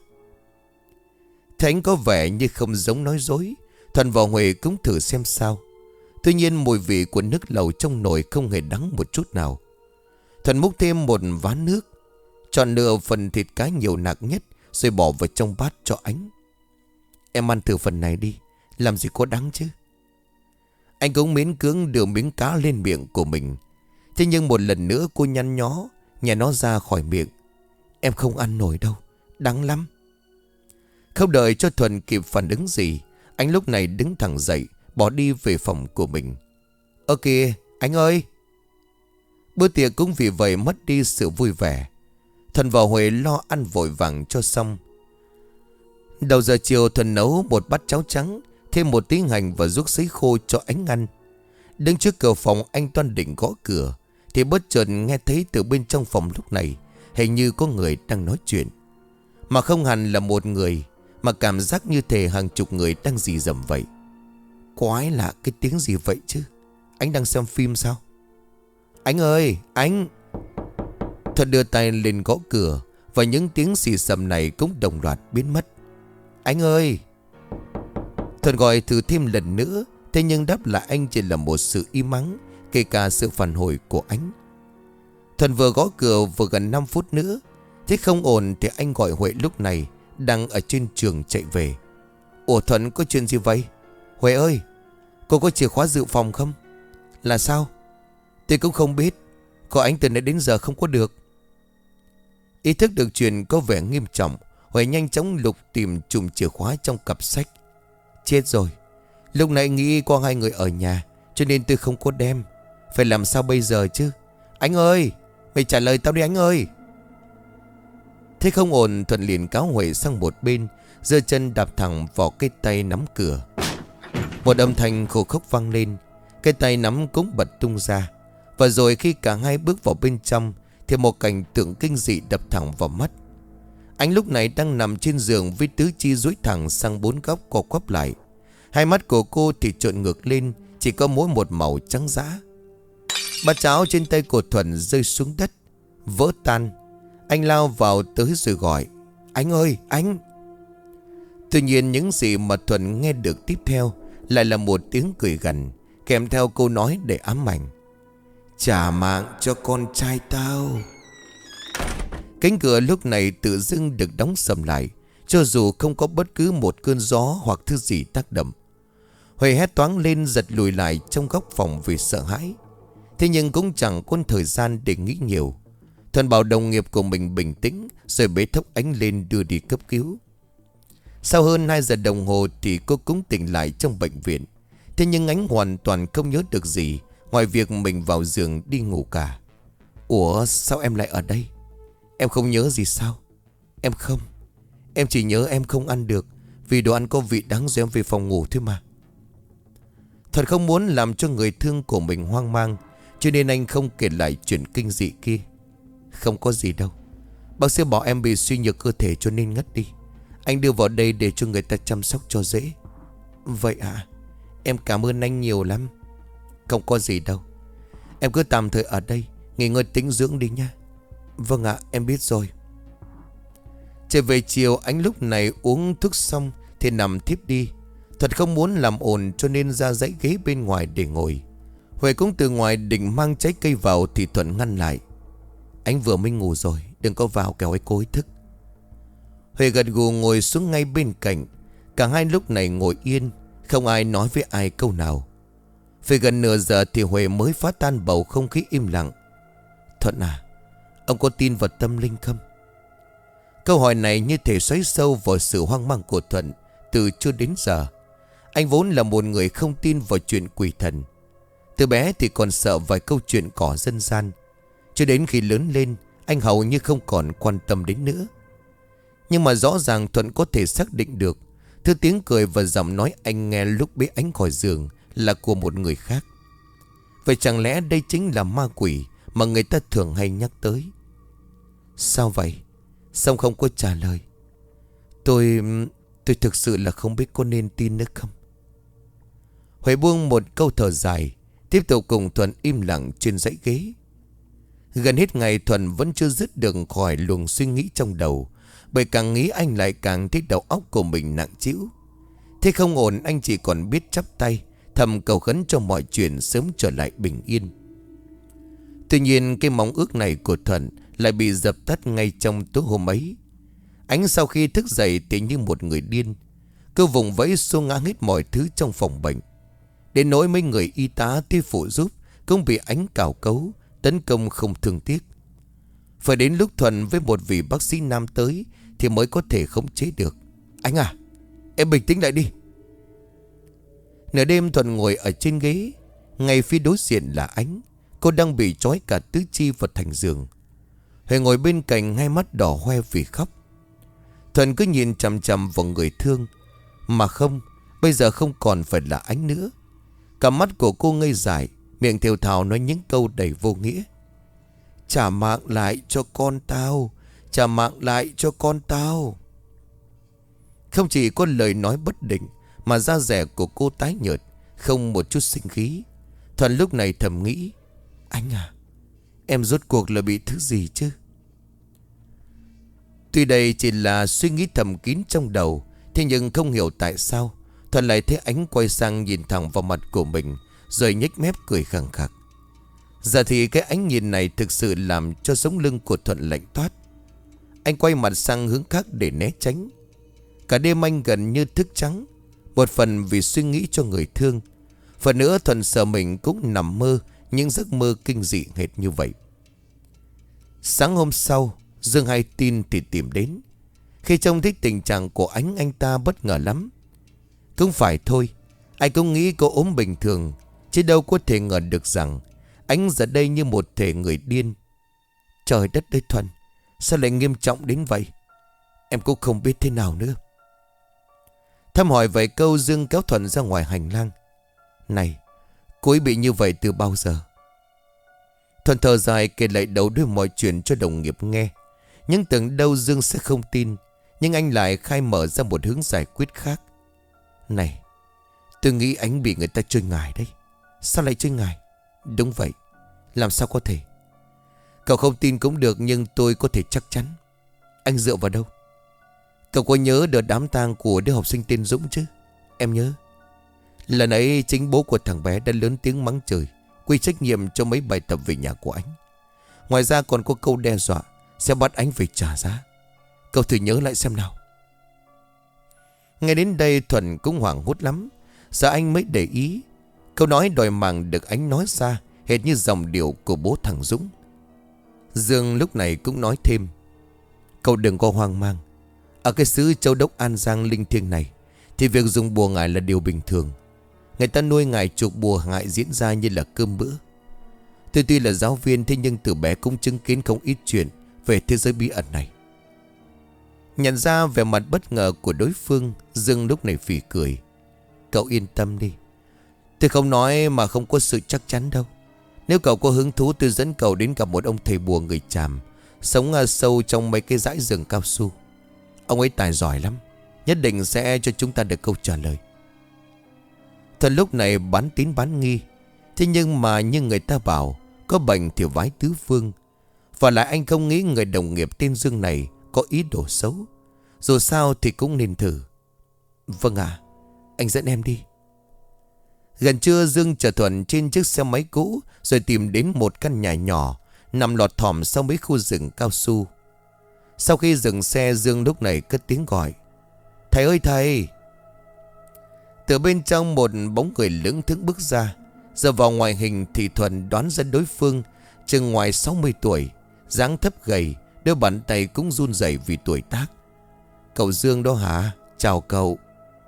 Thế anh có vẻ như không giống nói dối. Thuận và Huệ cũng thử xem sao. Tuy nhiên mùi vị của nước lẩu trong nồi không hề đắng một chút nào. Thuận múc thêm một ván nước, chọn lựa phần thịt cá nhiều nạc nhất rồi bỏ vào trong bát cho anh. Em ăn thử phần này đi, làm gì có đắng chứ. Anh cũng miễn cưỡng đưa miếng cá lên miệng của mình. Thế nhưng một lần nữa cô nhăn nhó nhả nó ra khỏi miệng. Em không ăn nổi đâu, đắng lắm. Không đợi cho Thuận kịp phản ứng gì, anh lúc này đứng thẳng dậy, bỏ đi về phòng của mình. Ơ kìa, anh ơi! Bữa tiệc cũng vì vậy mất đi sự vui vẻ. Thuận và Huệ lo ăn vội vàng cho xong. Đầu giờ chiều Thuận nấu một bát cháo trắng, thêm một tí hành và ruốc sấy khô cho anh ăn. Đứng trước cửa phòng anh toan định gõ cửa thì bất chợt nghe thấy từ bên trong phòng lúc này hình như có người đang nói chuyện. Mà không hẳn là một người, mà cảm giác như thể hàng chục người đang rì rầm vậy. Quái lạ, cái tiếng gì vậy chứ? Anh đang xem phim sao? Anh ơi, anh! Thuận đưa tay lên gõ cửa và những tiếng xì xầm này cũng đồng loạt biến mất. Anh ơi! Thuận gọi thử thêm lần nữa, thế nhưng đáp lại anh chỉ là một sự im ắng, kể cả sự phản hồi của anh. Thuận vừa gõ cửa vừa gần năm phút nữa, thế không ổn thì anh gọi Huệ lúc này đang ở trên trường chạy về. Ủa Thuận, có chuyện gì vậy? Huệ ơi, cô có chìa khóa dự phòng không? Là sao? Tôi cũng không biết. Có anh từ nãy đến giờ không có được. Ý thức được chuyện có vẻ nghiêm trọng, Huệ nhanh chóng lục tìm chùm chìa khóa trong cặp sách. Chết rồi, lúc nãy nghĩ có hai người ở nhà cho nên tôi không có đem. Phải làm sao bây giờ chứ? Anh ơi, mày trả lời tao đi anh ơi! Thế không ổn, Thuận liền cáo Huệ sang một bên, giơ chân đạp thẳng vào cái tay nắm cửa. Một âm thanh khô khốc vang lên, cái tay nắm cũng bật tung ra. Và rồi khi cả hai bước vào bên trong thì một cảnh tượng kinh dị đập thẳng vào mắt. Anh lúc này đang nằm trên giường với tứ chi duỗi thẳng sang bốn góc co quắp lại. Hai mắt của cô thì trợn ngược lên, chỉ có mỗi một màu trắng dã. Bát cháo trên tay của Thuận rơi xuống đất, vỡ tan. Anh lao vào tới rồi gọi. Anh ơi, anh! Tuy nhiên những gì mà Thuận nghe được tiếp theo lại là một tiếng cười gằn, kèm theo câu nói để ám ảnh. Trả mạng cho con trai tao. Cánh cửa lúc này tự dưng được đóng sầm lại, cho dù không có bất cứ một cơn gió hoặc thứ gì tác động. Huệ hét toáng lên, giật lùi lại trong góc phòng vì sợ hãi. Thế nhưng cũng chẳng có thời gian để nghĩ nhiều. Thuận bảo đồng nghiệp của mình bình tĩnh, rồi bế thốc ánh lên đưa đi cấp cứu. Sau hơn hai giờ đồng hồ thì cô cũng tỉnh lại trong bệnh viện. Thế nhưng Ánh hoàn toàn không nhớ được gì ngoài việc mình vào giường đi ngủ cả. Ủa, sao em lại ở đây? Em không nhớ gì sao? Em không. Em chỉ nhớ em không ăn được vì đồ ăn có vị đắng rồi em về phòng ngủ thôi mà. Thật không muốn làm cho người thương của mình hoang mang, cho nên anh không kể lại chuyện kinh dị kia. Không có gì đâu. Bác sĩ bảo em bị suy nhược cơ thể cho nên ngất đi. Anh đưa vào đây để cho người ta chăm sóc cho dễ. Vậy à? Em cảm ơn anh nhiều lắm. Không có gì đâu. Em cứ tạm thời ở đây, nghỉ ngơi tĩnh dưỡng đi nha. Vâng ạ, em biết rồi. Trở về chiều, anh lúc này uống thuốc xong thì nằm thiếp đi. Thật không muốn làm ồn cho nên ra dãy ghế bên ngoài để ngồi. Huệ cũng từ ngoài định mang trái cây vào thì Thuận ngăn lại. Anh vừa mới ngủ rồi, đừng có vào kẻo ấy cố ý thức. Huệ gật gù ngồi xuống ngay bên cạnh. Cả hai lúc này ngồi yên, không ai nói với ai câu nào. Phải gần nửa giờ thì Huệ mới phá tan bầu không khí im lặng. Thuận à, ông có tin vào tâm linh không? Câu hỏi này như thể xoáy sâu vào sự hoang mang của Thuận từ chưa đến giờ. Anh vốn là một người không tin vào chuyện quỷ thần. Từ bé thì còn sợ vài câu chuyện cỏ dân gian. Cho đến khi lớn lên, anh hầu như không còn quan tâm đến nữa. Nhưng mà rõ ràng Thuận có thể xác định được thứ tiếng cười và giọng nói anh nghe lúc bế ánh khỏi giường là của một người khác. Vậy chẳng lẽ đây chính là ma quỷ mà người ta thường hay nhắc tới? Sao vậy? Xong không có trả lời. Tôi... tôi thực sự là không biết có nên tin nữa không. Huệ buông một câu thở dài, tiếp tục cùng Thuận im lặng trên dãy ghế. Gần hết ngày Thuận vẫn chưa dứt được khỏi luồng suy nghĩ trong đầu. Bởi càng nghĩ anh lại càng thấy đầu óc của mình nặng trĩu. Thế không ổn, anh chỉ còn biết chắp tay thầm cầu khấn cho mọi chuyện sớm trở lại bình yên. Tuy nhiên cái mong ước này của Thuận lại bị dập tắt ngay trong tối hôm ấy. Anh sau khi thức dậy thì như một người điên, cứ vùng vẫy xô ngã hết mọi thứ trong phòng bệnh. Đến nỗi mấy người y tá tới phụ giúp cũng bị anh cào cấu, tấn công không thương tiếc. Phải đến lúc Thuận với một vị bác sĩ nam tới thì mới có thể khống chế được. Anh à, em bình tĩnh lại đi. Nửa đêm Thuận ngồi ở trên ghế, ngay phía đối diện là Ánh. Cô đang bị trói cả tứ chi vào thành giường. Huệ ngồi bên cạnh, hai mắt đỏ hoe vì khóc. Thuận cứ nhìn chằm chằm vào người thương. Mà không, bây giờ không còn phải là Ánh nữa. Cả mắt của cô ngây dại, miệng thều thào nói những câu đầy vô nghĩa. Trả mạng lại cho con tao, trả mạng lại cho con tao. Không chỉ có lời nói bất định, mà da dẻ của cô tái nhợt, không một chút sinh khí. Thuận lúc này thầm nghĩ, anh à, em rốt cuộc là bị thứ gì chứ? Tuy đây chỉ là suy nghĩ thầm kín trong đầu, thế nhưng không hiểu tại sao Thuận lại thấy Ánh quay sang nhìn thẳng vào mặt của mình, rồi nhếch mép cười khẳng khặc. Giờ thì cái ánh nhìn này thực sự làm cho sống lưng của Thuận lạnh toát. Anh quay mặt sang hướng khác để né tránh. Cả đêm anh gần như thức trắng, một phần vì suy nghĩ cho người thương, phần nữa Thuận sợ mình cũng nằm mơ những giấc mơ kinh dị hệt như vậy. Sáng hôm sau, Dương hay tin thì tìm đến. Khi trông thấy tình trạng của Ánh, anh ta bất ngờ lắm. Cũng phải thôi, anh cũng nghĩ cô ốm bình thường, chứ đâu có thể ngờ được rằng Ánh giờ đây như một thể người điên. Trời đất ơi Thuận, sao lại nghiêm trọng đến vậy? Em cũng không biết thế nào nữa. Thăm hỏi vài câu, Dương kéo Thuận ra ngoài hành lang. Này, cô ấy bị như vậy từ bao giờ? Thuận thở dài kể lại đầu đuôi mọi chuyện cho đồng nghiệp nghe. Nhưng tưởng đâu Dương sẽ không tin, nhưng anh lại khai mở ra một hướng giải quyết khác. Này, tôi nghĩ Ánh bị người ta chơi ngải đấy. Sao lại chơi ngải? Đúng vậy, làm sao có thể? Cậu không tin cũng được, nhưng tôi có thể chắc chắn. Anh dựa vào đâu? Cậu có nhớ đợt đám tang của đứa học sinh tên Dũng chứ? Em nhớ. Lần ấy chính bố của thằng bé đã lớn tiếng mắng trời, quy trách nhiệm cho mấy bài tập về nhà của Ánh. Ngoài ra còn có câu đe dọa sẽ bắt Ánh phải trả giá. Cậu thử nhớ lại xem nào. Ngay đến đây Thuận cũng hoảng hốt lắm. Giờ anh mới để ý, câu nói đòi mạng được Ánh nói ra hệt như dòng điệu của bố thằng Dũng. Dương lúc này cũng nói thêm, cậu đừng có hoang mang. Ở cái xứ Châu Đốc An Giang linh thiêng này thì việc dùng bùa ngải là điều bình thường. Người ta nuôi ngải chuộc bùa hại diễn ra như là cơm bữa. Tôi tuy là giáo viên, thế nhưng từ bé cũng chứng kiến không ít chuyện về thế giới bí ẩn này. Nhận ra vẻ mặt bất ngờ của đối phương, Dương lúc này phì cười. Cậu yên tâm đi, tôi không nói mà không có sự chắc chắn đâu. Nếu cậu có hứng thú, tôi dẫn cậu đến gặp một ông thầy bùa người Chàm, sống sâu trong mấy cái dãy rừng cao su. Ông ấy tài giỏi lắm, nhất định sẽ cho chúng ta được câu trả lời. Thuận lúc này bán tín bán nghi. Thế nhưng mà như người ta bảo, có bệnh thì vái tứ phương. Và lại anh không nghĩ người đồng nghiệp tên Dương này có ý đồ xấu. Dù sao thì cũng nên thử. Vâng ạ, anh dẫn em đi. Gần trưa Dương chở Thuận trên chiếc xe máy cũ, rồi tìm đến một căn nhà nhỏ nằm lọt thỏm sau mấy khu rừng cao su. Sau khi dừng xe, Dương lúc này cất tiếng gọi, thầy ơi thầy. Từ bên trong một bóng người lững thững bước ra. Giờ vào ngoại hình thì Thuận đoán ra đối phương chừng ngoài sáu mươi tuổi, dáng thấp gầy, đôi bàn tay cũng run rẩy vì tuổi tác. Cậu Dương đó hả? Chào cậu.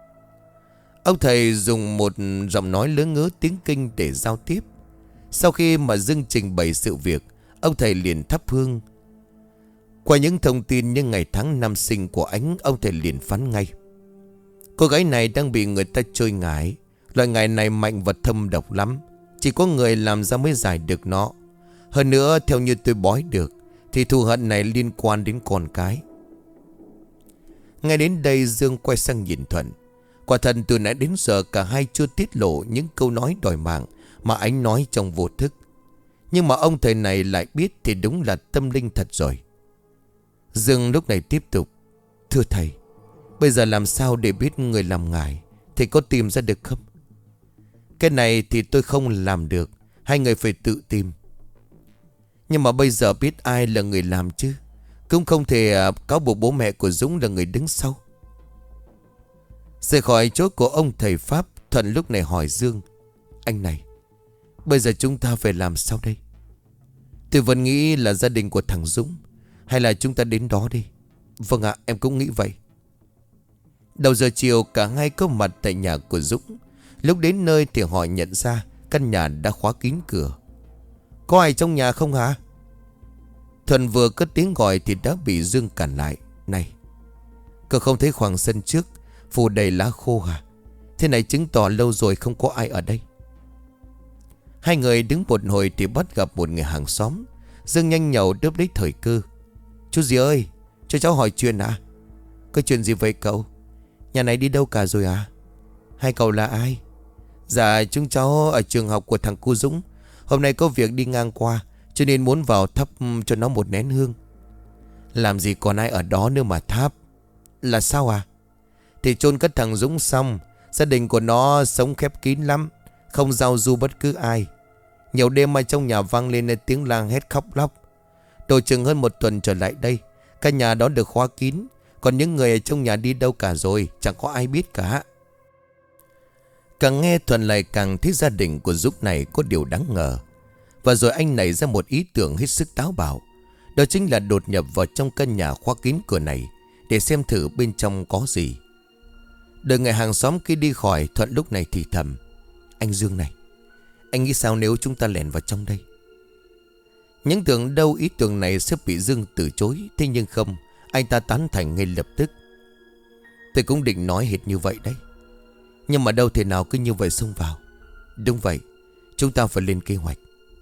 Ông thầy dùng một giọng nói lớn ngớ tiếng Kinh để giao tiếp. Sau khi mà Dương trình bày sự việc, ông thầy liền thắp hương. Qua những thông tin những ngày tháng năm sinh của Ánh, ông thầy liền phán ngay: cô gái này đang bị người ta chơi ngải. Loại ngải này mạnh và thâm độc lắm, chỉ có người làm ra mới giải được nó. Hơn nữa theo như tôi bói được thì thù hận này liên quan đến con cái. Ngay đến đây Dương quay sang nhìn Thuận. Quả thật từ nãy đến giờ cả hai chưa tiết lộ những câu nói đòi mạng mà Ánh nói trong vô thức. Nhưng mà ông thầy này lại biết thì đúng là tâm linh thật rồi. Dương lúc này tiếp tục: thưa thầy, bây giờ làm sao để biết người làm ngải? Thầy có tìm ra được không? Cái này thì tôi không làm được, hai người phải tự tìm. Nhưng mà bây giờ biết ai là người làm chứ? Cũng không thể cáo buộc bố mẹ của Dũng là người đứng sau. Rời khỏi chỗ của ông thầy Pháp, Thuận lúc này hỏi Dương: anh này, bây giờ chúng ta phải làm sao đây? Tôi vẫn nghĩ là gia đình của thằng Dũng, hay là chúng ta đến đó đi? Vâng ạ, em cũng nghĩ vậy. Đầu giờ chiều cả hai có mặt tại nhà của Dũng. Lúc đến nơi thì họ nhận ra căn nhà đã khóa kín cửa. Có ai trong nhà không hả? Thuận vừa cất tiếng gọi thì đã bị Dương cản lại: này, cậu không thấy khoảng sân trước phủ đầy lá khô hả? Thế này chứng tỏ lâu rồi không có ai ở đây. Hai người đứng một hồi thì bắt gặp một người hàng xóm. Dương nhanh nhậu đớp lấy thời cơ: chú dì ơi, cho cháu hỏi chuyện à? Có chuyện gì vậy cậu? Nhà này đi đâu cả rồi à? Hai cậu là ai? Dạ chúng cháu ở trường học của thằng cu Dũng. Hôm nay có việc đi ngang qua, cho nên muốn vào thắp cho nó một nén hương. Làm gì còn ai ở đó nữa mà thắp? Là sao à? Thì chôn cất thằng Dũng xong, gia đình của nó sống khép kín lắm, không giao du bất cứ ai. Nhiều đêm mà trong nhà vang lên tiếng la hét khóc lóc. Độ chừng hơn một tuần trở lại đây, căn nhà đó được khóa kín. Còn những người ở trong nhà đi đâu cả rồi, chẳng có ai biết cả. Càng nghe Thuận lại càng thấy gia đình của Dũng này có điều đáng ngờ. Và rồi anh nảy ra một ý tưởng hết sức táo bạo. Đó chính là đột nhập vào trong căn nhà khóa kín cửa này để xem thử bên trong có gì. Đợi người hàng xóm kia đi khỏi, Thuận lúc này thì thầm: anh Dương này, anh nghĩ sao nếu chúng ta lẻn vào trong đây? Những tưởng đâu ý tưởng này sẽ bị Dương từ chối. Thế nhưng không, anh ta tán thành ngay lập tức: tôi cũng định nói hệt như vậy đấy, nhưng mà đâu thể nào cứ như vậy xông vào. Đúng vậy, chúng ta phải lên kế hoạch.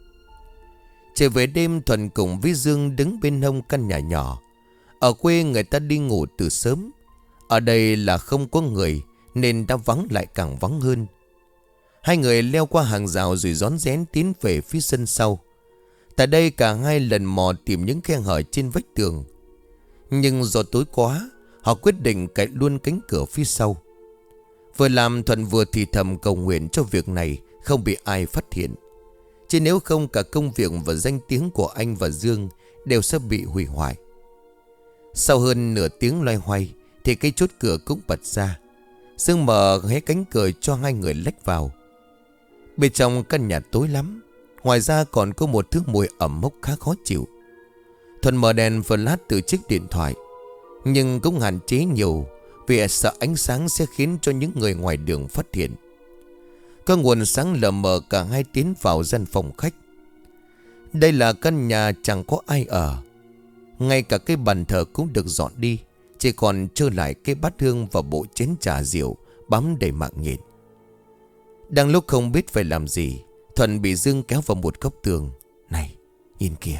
Trở về đêm, Thuận cùng với Dương đứng bên hông căn nhà nhỏ. Ở quê người ta đi ngủ từ sớm, ở đây là không có người nên đã vắng lại càng vắng hơn. Hai người leo qua hàng rào rồi rón rén tiến về phía sân sau. Tại đây cả hai lần mò tìm những khe hở trên vách tường. Nhưng do tối quá, họ quyết định cạy luôn cánh cửa phía sau. Vừa làm, Thuận vừa thì thầm cầu nguyện cho việc này không bị ai phát hiện. Chứ nếu không cả công việc và danh tiếng của anh và Dương đều sẽ bị hủy hoại. Sau hơn nửa tiếng loay hoay thì cái chốt cửa cũng bật ra. Dương mở hé cánh cửa cho hai người lách vào. Bên trong căn nhà tối lắm. Ngoài ra còn có một thứ mùi ẩm mốc khá khó chịu. Thuận mở đèn flash từ chiếc điện thoại, nhưng cũng hạn chế nhiều vì sợ ánh sáng sẽ khiến cho những người ngoài đường phát hiện. Có nguồn sáng lờ mờ, cả hai tiến vào gian phòng khách. Đây là căn nhà chẳng có ai ở. Ngay cả cái bàn thờ cũng được dọn đi, chỉ còn trơ lại cái bát hương và bộ chén trà rượu bám đầy mạng nhện. Đang lúc không biết phải làm gì, Thuận bị Dương kéo vào một góc tường. Này, nhìn kìa.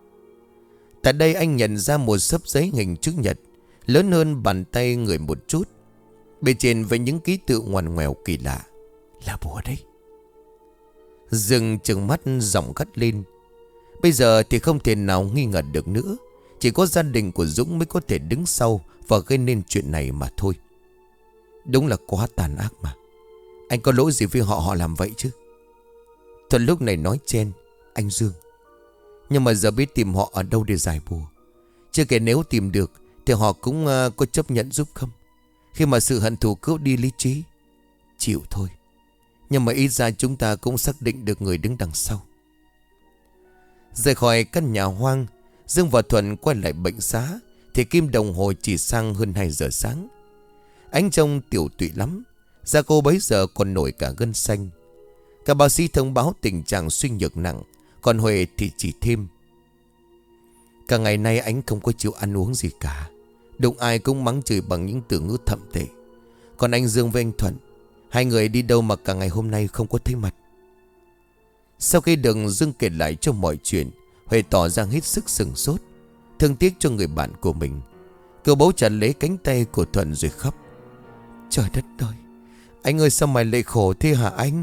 Tại đây anh nhận ra một xấp giấy hình chữ nhật lớn hơn bàn tay người một chút, bên trên với những ký tự ngoằn ngoèo kỳ lạ. Là bùa đấy. Dương trừng mắt giọng gắt lên. Bây giờ thì không thể nào nghi ngờ được nữa. Chỉ có gia đình của Dũng mới có thể đứng sau và gây nên chuyện này mà thôi. Đúng là quá tàn ác mà. Anh có lỗi gì với họ họ làm vậy chứ? Thuận lúc này nói chen: anh Dương, nhưng mà giờ biết tìm họ ở đâu để giải bùa. Chưa kể nếu tìm được thì họ cũng uh, có chấp nhận giúp không? Khi mà sự hận thù cướp đi lý trí. Chịu thôi. Nhưng mà ít ra chúng ta cũng xác định được người đứng đằng sau. Rời khỏi căn nhà hoang, Dương và Thuận quay lại bệnh xá thì kim đồng hồ chỉ sang hơn hai giờ sáng. Ánh trông tiểu tụy lắm, da cô bấy giờ còn nổi cả gân xanh. Các bác sĩ thông báo tình trạng suy nhược nặng, còn Huệ thì chỉ thêm. Cả ngày nay anh không có chịu ăn uống gì cả. Đụng ai cũng mắng chửi bằng những từ ngữ thậm tệ. Còn anh Dương với anh Thuận, hai người đi đâu mà cả ngày hôm nay không có thấy mặt. Sau khi được Dương kể lại cho mọi chuyện, Huệ tỏ ra hết sức sửng sốt, thương tiếc cho người bạn của mình. Cô bấu chặt lấy cánh tay của Thuận rồi khóc. Trời đất ơi, anh ơi sao mày lại khổ thế hả anh?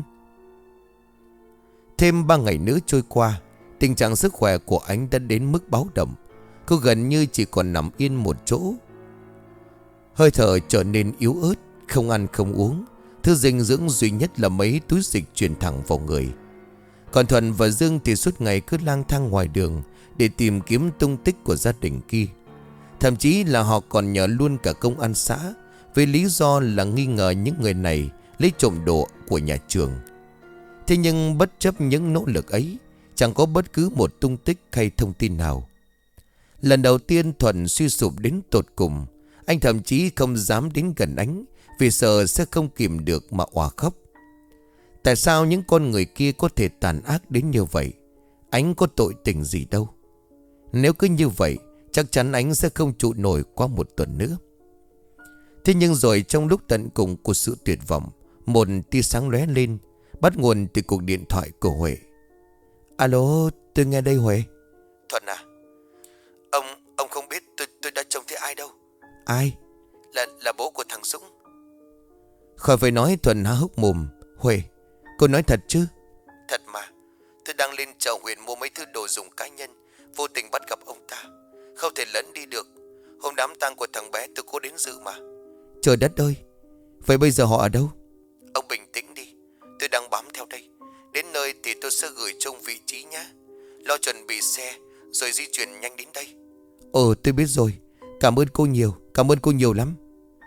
Thêm ba ngày nữa trôi qua, tình trạng sức khỏe của anh đã đến mức báo động. Cô gần như chỉ còn nằm yên một chỗ. Hơi thở trở nên yếu ớt, không ăn không uống. Thứ dinh dưỡng duy nhất là mấy túi dịch truyền thẳng vào người. Còn Thuận và Dương thì suốt ngày cứ lang thang ngoài đường để tìm kiếm tung tích của gia đình kia. Thậm chí là họ còn nhờ luôn cả công an xã, với lý do là nghi ngờ những người này lấy trộm đồ của nhà trường. Thế nhưng bất chấp những nỗ lực ấy, chẳng có bất cứ một tung tích hay thông tin nào. Lần đầu tiên Thuận suy sụp đến tột cùng. Anh thậm chí không dám đến gần Ánh, vì sợ sẽ không kìm được mà òa khóc. Tại sao những con người kia có thể tàn ác đến như vậy? Ánh có tội tình gì đâu. Nếu cứ như vậy, chắc chắn Ánh sẽ không trụ nổi qua một tuần nữa. Thế nhưng rồi trong lúc tận cùng của sự tuyệt vọng, một tia sáng lóe lên, bắt nguồn từ cuộc điện thoại của Huệ. Alo, tôi nghe đây Huệ. Thuận à, Ông ông không biết tôi tôi đã trông thấy ai đâu. Ai? Là là bố của thằng Dũng. Khỏi phải nói, Thuận há hốc mồm. Huệ, cô nói thật chứ? Thật mà, tôi đang lên chợ huyện mua mấy thứ đồ dùng cá nhân, vô tình bắt gặp ông ta. Không thể lẫn đi được. Hôm đám tang của thằng bé tôi cố đến dự mà. Trời đất ơi, vậy bây giờ họ ở đâu? Ông bình tĩnh đi, tôi đang bám theo đây. Đến nơi thì tôi sẽ gửi cho ông vị trí nhé. Lo chuẩn bị xe rồi di chuyển nhanh đến đây. Ờ tôi biết rồi. Cảm ơn cô nhiều, cảm ơn cô nhiều lắm.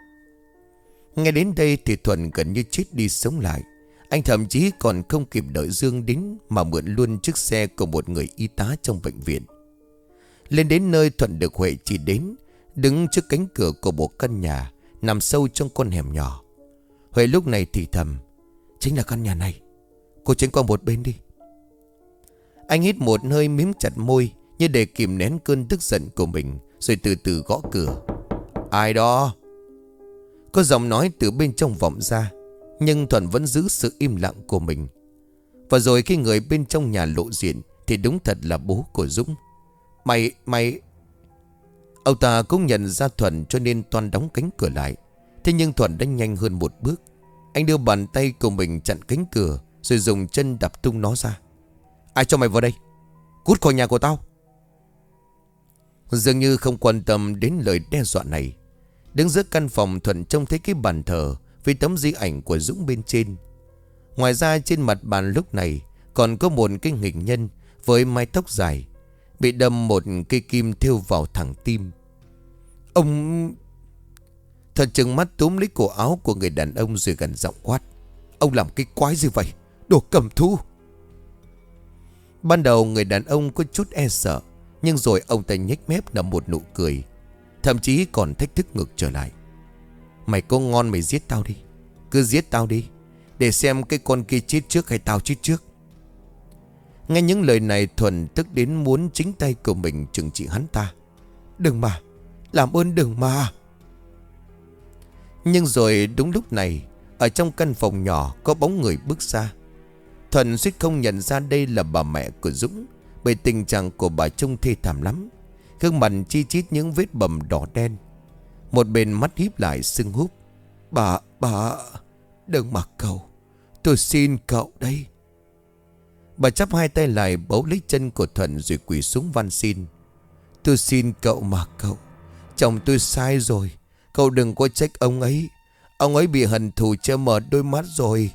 Nghe đến đây thì Thuận gần như chết đi sống lại. Anh thậm chí còn không kịp đợi Dương đến mà mượn luôn chiếc xe của một người y tá trong bệnh viện. Lên đến nơi, Thuận được Huệ chỉ đến, đứng trước cánh cửa của một căn nhà nằm sâu trong con hẻm nhỏ. Huệ lúc này thì thầm. Chính là căn nhà này, cô tránh qua một bên đi. Anh hít một hơi, mím chặt môi như để kìm nén cơn tức giận của mình, rồi từ từ gõ cửa. Ai đó? Có giọng nói từ bên trong vọng ra, nhưng Thuận vẫn giữ sự im lặng của mình. Và rồi khi người bên trong nhà lộ diện thì đúng thật là bố của Dũng. Mày, mày... Ông ta cũng nhận ra Thuận cho nên toan đóng cánh cửa lại. Thế nhưng Thuận đã nhanh hơn một bước. Anh đưa bàn tay của mình chặn cánh cửa, rồi dùng chân đập tung nó ra. Ai cho mày vào đây? Cút khỏi nhà của tao. Dường như không quan tâm đến lời đe dọa này. Đứng giữa căn phòng, Thuận trông thấy cái bàn thờ với tấm di ảnh của Dũng bên trên. Ngoài ra trên mặt bàn lúc này còn có một cái hình nhân với mái tóc dài, bị đâm một cây kim thêu vào thẳng tim. Ông... Thuận trừng mắt túm lấy cổ áo của người đàn ông rồi gần giọng quát. Ông làm cái quái gì vậy? Đồ cầm thú! Ban đầu người đàn ông có chút e sợ, nhưng rồi ông ta nhếch mép nở một nụ cười, thậm chí còn thách thức ngược trở lại. Mày có ngon mày giết tao đi, cứ giết tao đi, để xem cái con kia chết trước hay tao chết trước. Nghe những lời này, Thuận tức đến muốn chính tay của mình trừng trị hắn ta. Đừng mà, làm ơn đừng mà. Nhưng rồi đúng lúc này, ở trong căn phòng nhỏ có bóng người bước ra. Thuận suýt không nhận ra đây là bà mẹ của Dũng, bởi tình trạng của bà trông thê thảm lắm. Gương mặt chi chít những vết bầm đỏ đen, một bên mắt híp lại sưng húp. Bà, bà, đừng mặc cậu, tôi xin cậu đây. Bà chắp hai tay lại bấu lấy chân của Thuận rồi quỳ xuống van xin. Tôi xin cậu mà cậu, chồng tôi sai rồi, cậu đừng có trách ông ấy. Ông ấy bị hận thù che mờ đôi mắt rồi.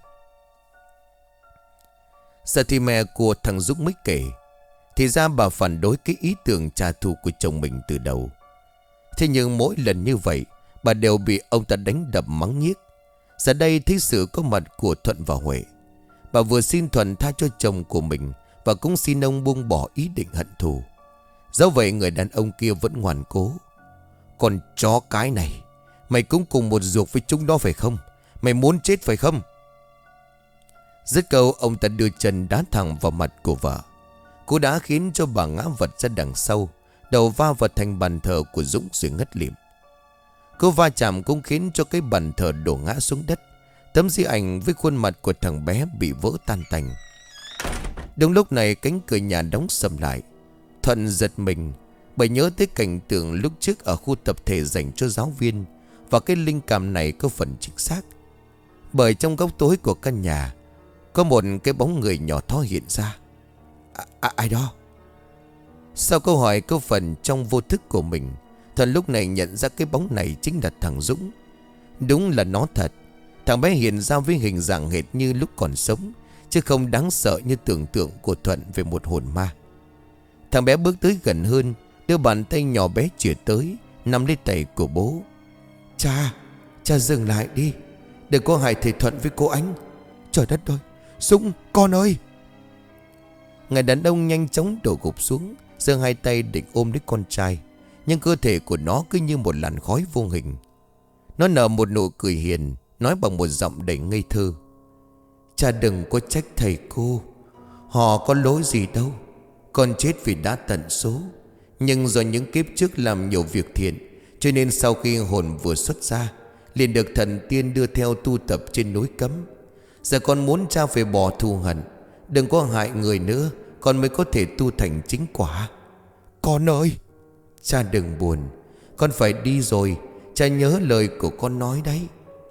Giờ thì mẹ của thằng Dũng mới kể. Thì ra bà phản đối cái ý tưởng trả thù của chồng mình từ đầu. Thế nhưng mỗi lần như vậy, bà đều bị ông ta đánh đập mắng nhiếc. Giờ đây thấy sự có mặt của Thuận và Huệ, bà vừa xin Thuận tha cho chồng của mình, và cũng xin ông buông bỏ ý định hận thù. Dẫu vậy người đàn ông kia vẫn ngoan cố. Còn chó cái này, mày cũng cùng một ruột với chúng đó phải không? Mày muốn chết phải không? Dứt câu, ông ta đưa chân đá thẳng vào mặt của vợ. Cú đá khiến cho bà ngã vật ra đằng sau, đầu va vào thành bàn thờ của Dũng rồi ngất lịm. Cú va chạm cũng khiến cho cái bàn thờ đổ ngã xuống đất. Tấm di ảnh với khuôn mặt của thằng bé bị vỡ tan tành. Đúng lúc này cánh cửa nhà đóng sầm lại. Thuận giật mình bởi nhớ tới cảnh tượng lúc trước ở khu tập thể dành cho giáo viên. Và cái linh cảm này có phần chính xác. Bởi trong góc tối của căn nhà có một cái bóng người nhỏ thó hiện ra. À, à, ai đó? Sau câu hỏi có phần trong vô thức của mình, Thuận lúc này nhận ra cái bóng này chính là thằng Dũng. Đúng là nó thật. Thằng bé hiện ra với hình dạng hệt như lúc còn sống, chứ không đáng sợ như tưởng tượng của Thuận về một hồn ma. Thằng bé bước tới gần hơn, đưa bàn tay nhỏ bé chìa tới, nắm lấy tay của bố. Cha, cha dừng lại đi, đừng có hại thầy Thuận với cô Ánh. Trời đất ơi, Dũng, con ơi. Người đàn ông nhanh chóng đổ gục xuống, giơ hai tay định ôm lấy con trai. Nhưng cơ thể của nó cứ như một làn khói vô hình. Nó nở một nụ cười hiền, nói bằng một giọng đầy ngây thơ. Cha đừng có trách thầy cô, họ có lỗi gì đâu. Con chết vì đã tận số, nhưng do những kiếp trước làm nhiều việc thiện, cho nên sau khi hồn vừa xuất ra, liền được thần tiên đưa theo tu tập trên núi Cấm. Giờ con muốn cha phải bỏ thù hận, đừng có hại người nữa, con mới có thể tu thành chính quả. Con ơi, cha đừng buồn, con phải đi rồi, cha nhớ lời của con nói đấy.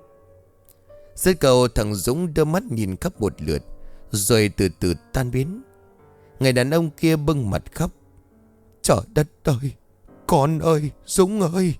Dứt câu, thằng Dũng đưa mắt nhìn khắp một lượt, rồi từ từ tan biến. Người đàn ông kia bưng mặt khóc. Trời đất ơi, con ơi, Dũng ơi.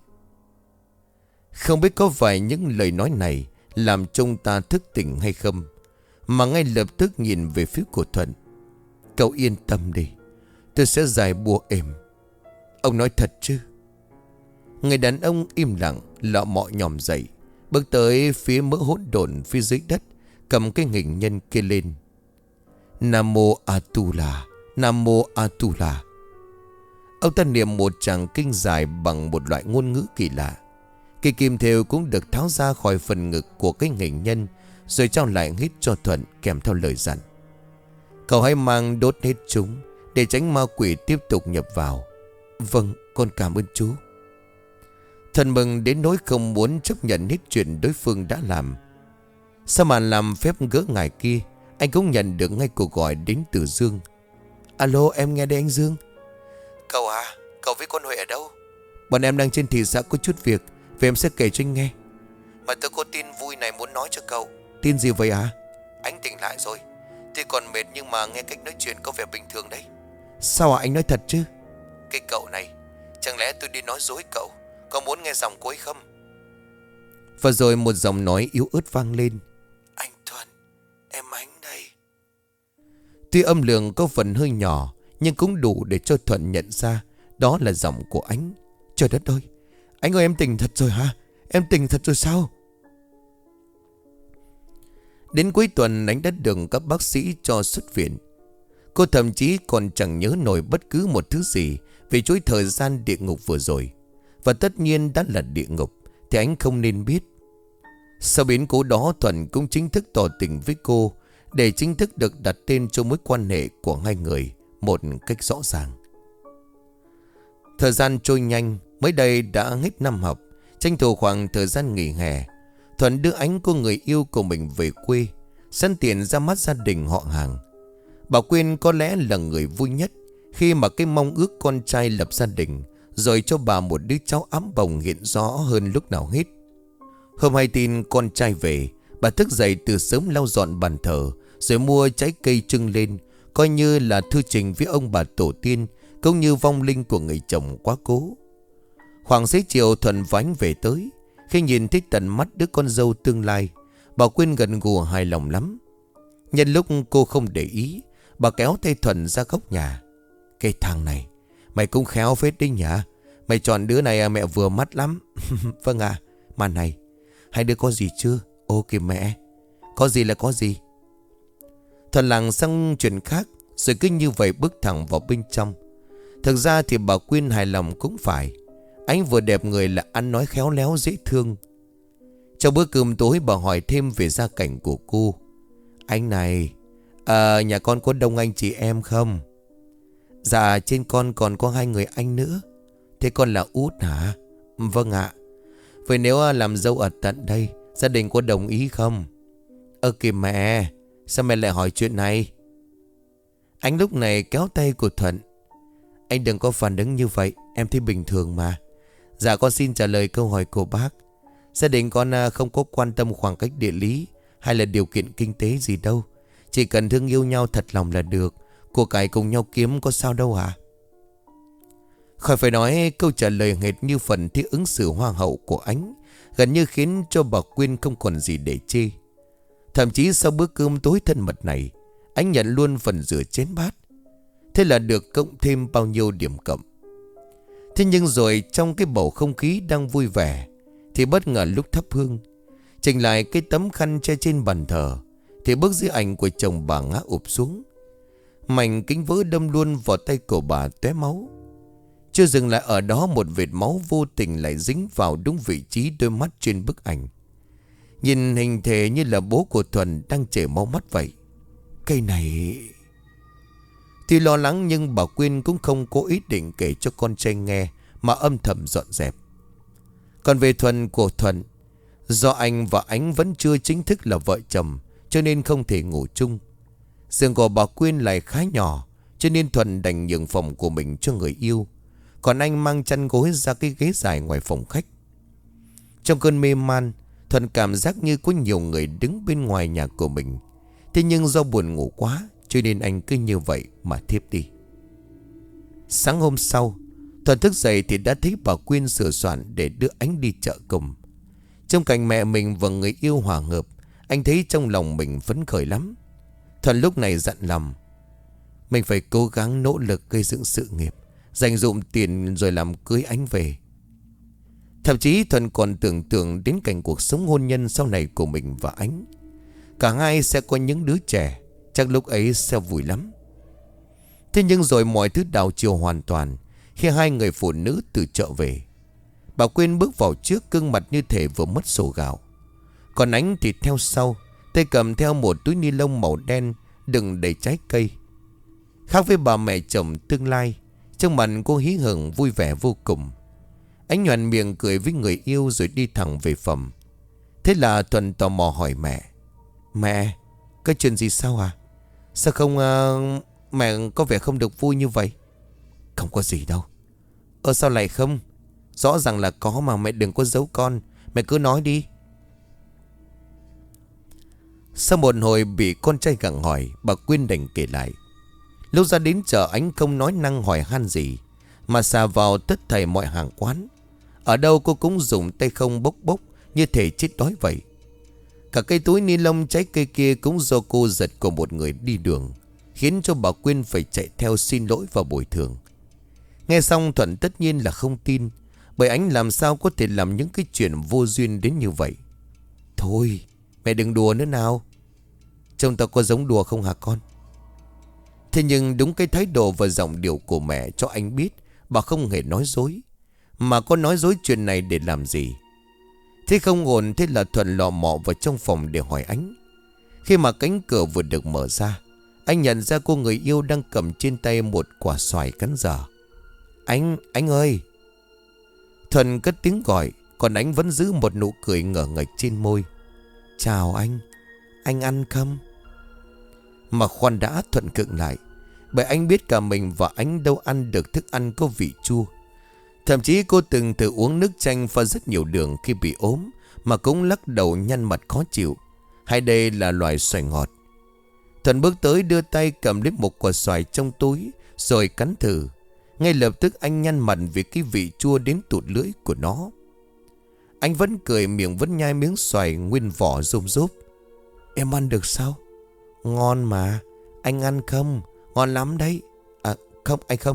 Không biết có phải những lời nói này làm chúng ta thức tỉnh hay không, mà ngay lập tức nhìn về phía của Thuận. Cậu yên tâm đi, tôi sẽ giải bùa êm. Ông nói thật chứ? Người đàn ông im lặng, lọ mọ nhòm dậy, bước tới phía mỡ hỗn độn phía dưới đất, cầm cái hình nhân kia lên. Nam mô A Tu La, Nam mô A Tu La. Ông ta niệm một tràng kinh dài bằng một loại ngôn ngữ kỳ lạ. Cây kim thêu cũng được tháo ra khỏi phần ngực của cái hình nhân, rồi trao lại hít cho Thuận kèm theo lời dặn. Cậu hãy mang đốt hết chúng, để tránh ma quỷ tiếp tục nhập vào. Vâng, con cảm ơn chú. Thuận mừng đến nỗi không muốn chấp nhận hết chuyện đối phương đã làm. Sau màn làm phép gỡ ngài kia, anh cũng nhận được ngay cuộc gọi đến từ Dương. Alo, em nghe đây anh Dương. Cậu à, cậu với con Huệ ở đâu? Bọn em đang trên thị xã có chút việc, về em sẽ kể cho anh nghe. Mà tôi có tin vui này muốn nói cho cậu. Tin gì vậy à? Anh tỉnh lại rồi. Tuy còn mệt nhưng mà nghe cách nói chuyện có vẻ bình thường đấy. Sao à, anh nói thật chứ? Cái cậu này, chẳng lẽ tôi đi nói dối cậu? Có muốn nghe giọng cô ấy không? Và rồi một giọng nói yếu ớt vang lên. Anh Thuận, em Ánh đây. Tuy âm lượng có phần hơi nhỏ, nhưng cũng đủ để cho Thuận nhận ra đó là giọng của Ánh. Trời đất ơi, anh ơi, em tỉnh thật rồi hả? Em tỉnh thật rồi sao? Đến cuối tuần Ánh đã được các bác sĩ cho xuất viện. Cô thậm chí còn chẳng nhớ nổi bất cứ một thứ gì về chuỗi thời gian địa ngục vừa rồi. Và tất nhiên đã là địa ngục thì Ánh không nên biết. Sau biến cố đó, Thuận cũng chính thức tỏ tình với cô, để chính thức được đặt tên cho mối quan hệ của hai người một cách rõ ràng. Thời gian trôi nhanh, mới đây đã hết năm học. Tranh thủ khoảng thời gian nghỉ hè, Thuận đưa Ánh cô người yêu của mình về quê, sẵn tiện ra mắt gia đình họ hàng. Bà Quyên có lẽ là người vui nhất khi mà cái mong ước con trai lập gia đình, rồi cho bà một đứa cháu ấm bồng hiện rõ hơn lúc nào hết. Hôm hay tin con trai về, bà thức dậy từ sớm lau dọn bàn thờ, rồi mua trái cây trưng lên, coi như là thư trình với ông bà tổ tiên, cũng như vong linh của người chồng quá cố. Khoảng xế chiều, Thuận và Ánh về tới. Khi nhìn thấy tận mắt đứa con dâu tương lai, bà Quyên gần gù hài lòng lắm. Nhân lúc cô không để ý, bà kéo tay Thuận ra góc nhà. Cái thằng này, mày cũng khéo phết đấy nhỉ? Mày chọn đứa này à, mẹ vừa mắt lắm. Vâng à, mà này, hai đứa có gì chưa? Ô kìa mẹ, có gì là có gì? Thuận làng sang chuyện khác, rồi cứ như vậy bước thẳng vào bên trong. Thực ra thì bà Quyên hài lòng cũng phải. Ánh vừa đẹp người là ăn nói khéo léo dễ thương. Trong bữa cơm tối, bà hỏi thêm về gia cảnh của cô. Anh này, à, nhà con có đông anh chị em không? Dạ, trên con còn có hai người anh nữa. Thế con là út hả? Vâng ạ. Vậy nếu làm dâu ở tận đây, gia đình có đồng ý không? Ơ kìa mẹ, sao mẹ lại hỏi chuyện này? Anh lúc này kéo tay của Thuận. Anh đừng có phản ứng như vậy, em thấy bình thường mà. Dạ con xin trả lời câu hỏi của bác. Gia đình con không có quan tâm khoảng cách địa lý hay là điều kiện kinh tế gì đâu. Chỉ cần thương yêu nhau thật lòng là được. Của cải cùng nhau kiếm có sao đâu hả? Khỏi phải nói, câu trả lời hệt như phần thi ứng xử hoa hậu của anh, gần như khiến cho bà Quyên không còn gì để chê. Thậm chí sau bữa cơm tối thân mật này, anh nhận luôn phần rửa chén bát. Thế là được cộng thêm bao nhiêu điểm cộng. Thế nhưng rồi trong cái bầu không khí đang vui vẻ, thì bất ngờ lúc thắp hương, chỉnh lại cái tấm khăn che trên bàn thờ, thì bức di ảnh của chồng bà ngã ụp xuống. Mảnh kính vỡ đâm luôn vào tay của bà tóe máu. Chưa dừng lại ở đó, một vệt máu vô tình lại dính vào đúng vị trí đôi mắt trên bức ảnh. Nhìn hình thể như là bố của Thuần đang chảy máu mắt vậy. Cây này... Tuy lo lắng nhưng bà Quyên cũng không có ý định kể cho con trai nghe, mà âm thầm dọn dẹp. Còn về Thuần của Thuần, do anh và Ánh vẫn chưa chính thức là vợ chồng, cho nên không thể ngủ chung. Giường của bà Quyên lại khá nhỏ, cho nên Thuần đành nhường phòng của mình cho người yêu. Còn anh mang chăn gối ra cái ghế dài ngoài phòng khách. Trong cơn mê man, Thuần cảm giác như có nhiều người đứng bên ngoài nhà của mình. Thế nhưng do buồn ngủ quá, cho nên anh cứ như vậy mà thiếp đi. Sáng hôm sau, Thuần thức dậy thì đã thấy bà Quyên sửa soạn để đưa Ánh đi chợ cùng. Trong cảnh mẹ mình và người yêu hòa hợp, anh thấy trong lòng mình phấn khởi lắm. Thuần lúc này dặn lòng, mình phải cố gắng nỗ lực gây dựng sự nghiệp, dành dụm tiền rồi làm cưới Ánh về. Thậm chí Thuần còn tưởng tượng đến cảnh cuộc sống hôn nhân sau này của mình và Ánh. Cả hai sẽ có những đứa trẻ, chắc lúc ấy sẽ vui lắm. Thế nhưng rồi mọi thứ đảo chiều hoàn toàn khi hai người phụ nữ từ chợ về. Bà Quyên bước vào trước, gương mặt như thể vừa mất sổ gạo. Còn Ánh thì theo sau, tay cầm theo một túi ni lông màu đen đựng đầy trái cây. Khác với bà mẹ chồng tương lai, trong mặt cô hí hửng vui vẻ vô cùng. Ánh nhoẻn miệng cười với người yêu rồi đi thẳng về phòng. Thế là Thuần tò mò hỏi mẹ, mẹ, có chuyện gì sao à? Sao không uh, mẹ có vẻ không được vui như vậy? Không có gì đâu. Ơ sao lại không? Rõ ràng là có mà, mẹ đừng có giấu con, mẹ cứ nói đi. Sau một hồi bị con trai gặng hỏi, bà Quyên đành kể lại. Lúc ra đến chợ, Ánh không nói năng hỏi han gì, mà xà vào tất thảy mọi hàng quán. Ở đâu cô cũng dùng tay không bốc bốc như thể chết đói vậy. Cả cây túi ni lông trái cây kia cũng do cô giật của một người đi đường, khiến cho bà Quyên phải chạy theo xin lỗi và bồi thường. Nghe xong Thuận tất nhiên là không tin, bởi Ánh làm sao có thể làm những cái chuyện vô duyên đến như vậy. Thôi mẹ đừng đùa nữa nào. Trông tao có giống đùa không hả con? Thế nhưng đúng cái thái độ và giọng điệu của mẹ cho anh biết bà không hề nói dối. Mà có nói dối chuyện này để làm gì? Thế không ổn, thế là Thuận lọ mọ vào trong phòng để hỏi Ánh. Khi mà cánh cửa vừa được mở ra, anh nhận ra cô người yêu đang cầm trên tay một quả xoài cắn dở. Ánh, Ánh ơi! Thuận cất tiếng gọi, còn Ánh vẫn giữ một nụ cười ngờ nghệch trên môi. Chào anh, anh ăn không? Mà khoan đã, Thuận khựng lại, bởi anh biết cả mình và Ánh đâu ăn được thức ăn có vị chua. Thậm chí cô từng thử uống nước chanh pha rất nhiều đường khi bị ốm, mà cũng lắc đầu nhăn mặt khó chịu. Hay đây là loài xoài ngọt? Thuận bước tới đưa tay cầm lấy một quả xoài trong túi rồi cắn thử. Ngay lập tức anh nhăn mặt vì cái vị chua đến tụt lưỡi của nó. Anh vẫn cười, miệng vẫn nhai miếng xoài nguyên vỏ rôm rốp. Em ăn được sao? Ngon mà. Anh ăn không? Ngon lắm đấy. À không, anh không.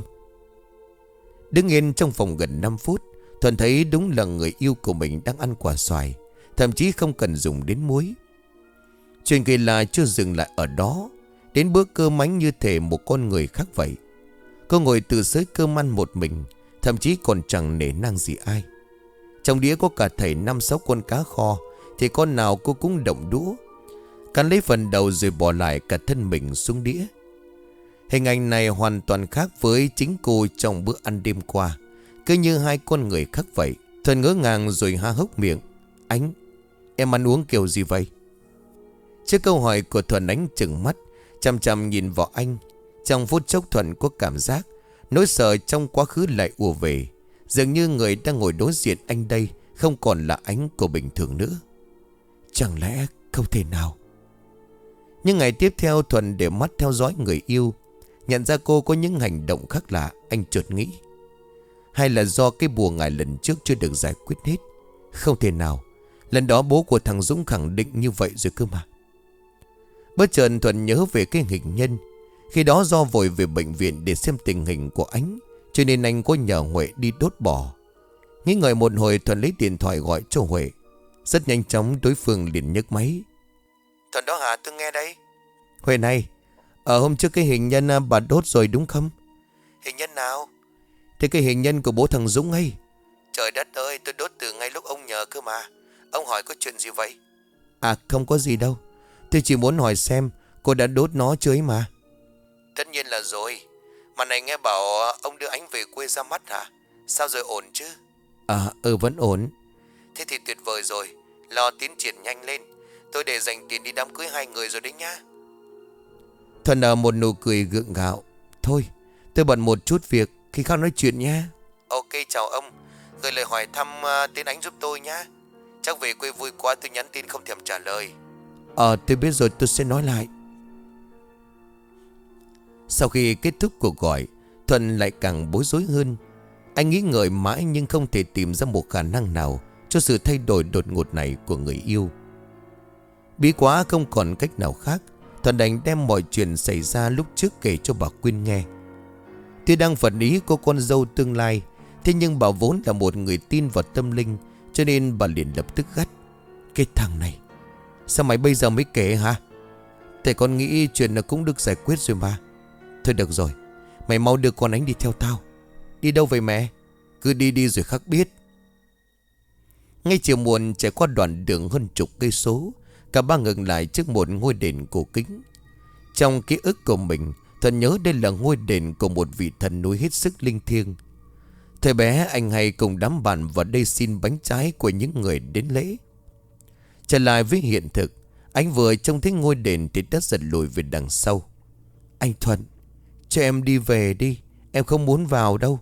Đứng yên trong phòng gần năm phút, Thuận thấy đúng là người yêu của mình đang ăn quả xoài, thậm chí không cần dùng đến muối. Chuyện kỳ lạ chưa dừng lại ở đó. Đến bữa cơm Ánh như thể một con người khác vậy. Cô ngồi từ xới cơm ăn một mình, thậm chí còn chẳng nể nang gì ai. Trong đĩa có cả thảy năm sáu con cá kho, thì con nào cô cũng động đũa, cắn lấy phần đầu rồi bỏ lại cả thân mình xuống đĩa. Hình ảnh này hoàn toàn khác với chính cô trong bữa ăn đêm qua. Cứ như hai con người khác vậy. Thuận ngỡ ngàng rồi há hốc miệng. Anh, em ăn uống kiểu gì vậy? Trước câu hỏi của Thuận, Ánh trừng mắt chằm chằm nhìn vào anh. Trong phút chốc Thuận có cảm giác nỗi sợ trong quá khứ lại ùa về. Dường như người đang ngồi đối diện anh đây không còn là Ánh của bình thường nữa. Chẳng lẽ không thể nào? Nhưng ngày tiếp theo Thuận để mắt theo dõi người yêu. Nhận ra cô có những hành động khác lạ. Anh chợt nghĩ, hay là do cái bùa ngải lần trước chưa được giải quyết hết? Không thể nào. Lần đó bố của thằng Dũng khẳng định như vậy rồi cơ mà. Bất chợt Thuận nhớ về cái hình nhân. Khi đó do vội về bệnh viện để xem tình hình của Ánh, cho nên anh có nhờ Huệ đi đốt bò. Nghĩ ngợi một hồi, Thuận lấy điện thoại gọi cho Huệ. Rất nhanh chóng đối phương liền nhấc máy. Thuận đó hả, tôi nghe đây. Huệ này, ở hôm trước cái hình nhân bà đốt rồi đúng không? Hình nhân nào? Thì cái hình nhân của bố thằng Dũng ấy. Trời đất ơi, tôi đốt từ ngay lúc ông nhờ cơ mà. Ông hỏi có chuyện gì vậy? À không có gì đâu. Tôi chỉ muốn hỏi xem cô đã đốt nó chưa ấy mà. Tất nhiên là rồi. Mà này nghe bảo ông đưa Ánh về quê ra mắt hả? Sao rồi, ổn chứ? À ừ vẫn ổn. Thế thì tuyệt vời rồi. Lo tiến triển nhanh lên. Tôi để dành tiền đi đám cưới hai người rồi đấy nhá. Thuận nở một nụ cười gượng gạo. Thôi tôi bận một chút việc, khi khác nói chuyện nha. Ok, chào ông. Gửi lời hỏi thăm uh, tên Ánh giúp tôi nhá. Chắc về quê vui quá tôi nhắn tin không thèm trả lời. Ờ tôi biết rồi, tôi sẽ nói lại. Sau khi kết thúc cuộc gọi, Thuận lại càng bối rối hơn. Anh nghĩ ngợi mãi nhưng không thể tìm ra một khả năng nào cho sự thay đổi đột ngột này của người yêu. Bí quá không còn cách nào khác, Thuận đành đem mọi chuyện xảy ra lúc trước kể cho bà Quyên nghe. Tuy đang phật ý cô con dâu tương lai, thế nhưng bà vốn là một người tin vào tâm linh, cho nên bà liền lập tức gắt. Cái thằng này, sao mày bây giờ mới kể hả? Tại con nghĩ chuyện nó cũng được giải quyết rồi mà. Thôi được rồi, mày mau đưa con Ánh đi theo tao. Đi đâu vậy mẹ? Cứ đi đi rồi khắc biết. Ngay chiều muộn trải qua đoạn đường hơn chục cây số, cả ba ngừng lại trước một ngôi đền cổ kính. Trong ký ức của mình, Thuận nhớ đây là ngôi đền của một vị thần núi hết sức linh thiêng. Thời bé anh hay cùng đám bạn vào đây xin bánh trái của những người đến lễ. Trở lại với hiện thực, anh vừa trông thấy ngôi đền thì đã giật lùi về đằng sau. Anh Thuận, cho em đi về đi, em không muốn vào đâu.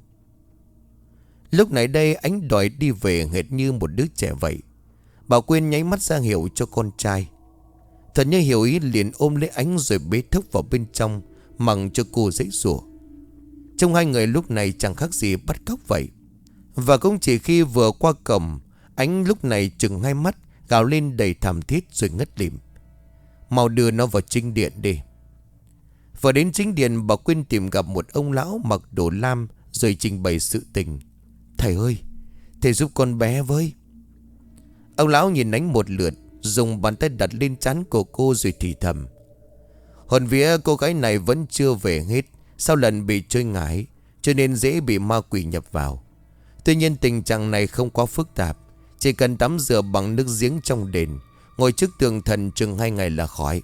Lúc nãy đây anh đòi đi về hệt như một đứa trẻ vậy. Bảo Quyên nháy mắt ra hiệu cho con trai. Thuận như hiểu ý liền ôm lấy Ánh rồi bế thốc vào bên trong, mặc cho cô giãy giụa. Trông hai người lúc này chẳng khác gì bắt cóc vậy. Và cũng chỉ khi vừa qua cổng, Ánh lúc này chừng hai mắt, gào lên đầy thảm thiết rồi ngất lịm. Mau đưa nó vào chính điện đi. Vừa đến chính điện, bà Quyên tìm gặp một ông lão mặc đồ lam rồi trình bày sự tình. Thầy ơi, thầy giúp con bé với. Ông lão nhìn Ánh một lượt, dùng bàn tay đặt lên trán của cô rồi thì thầm. Hồn vía cô gái này vẫn chưa về hết. Sau lần bị chơi ngải, cho nên dễ bị ma quỷ nhập vào. Tuy nhiên tình trạng này không quá phức tạp, chỉ cần tắm rửa bằng nước giếng trong đền, ngồi trước tường thần chừng hai ngày là khỏi.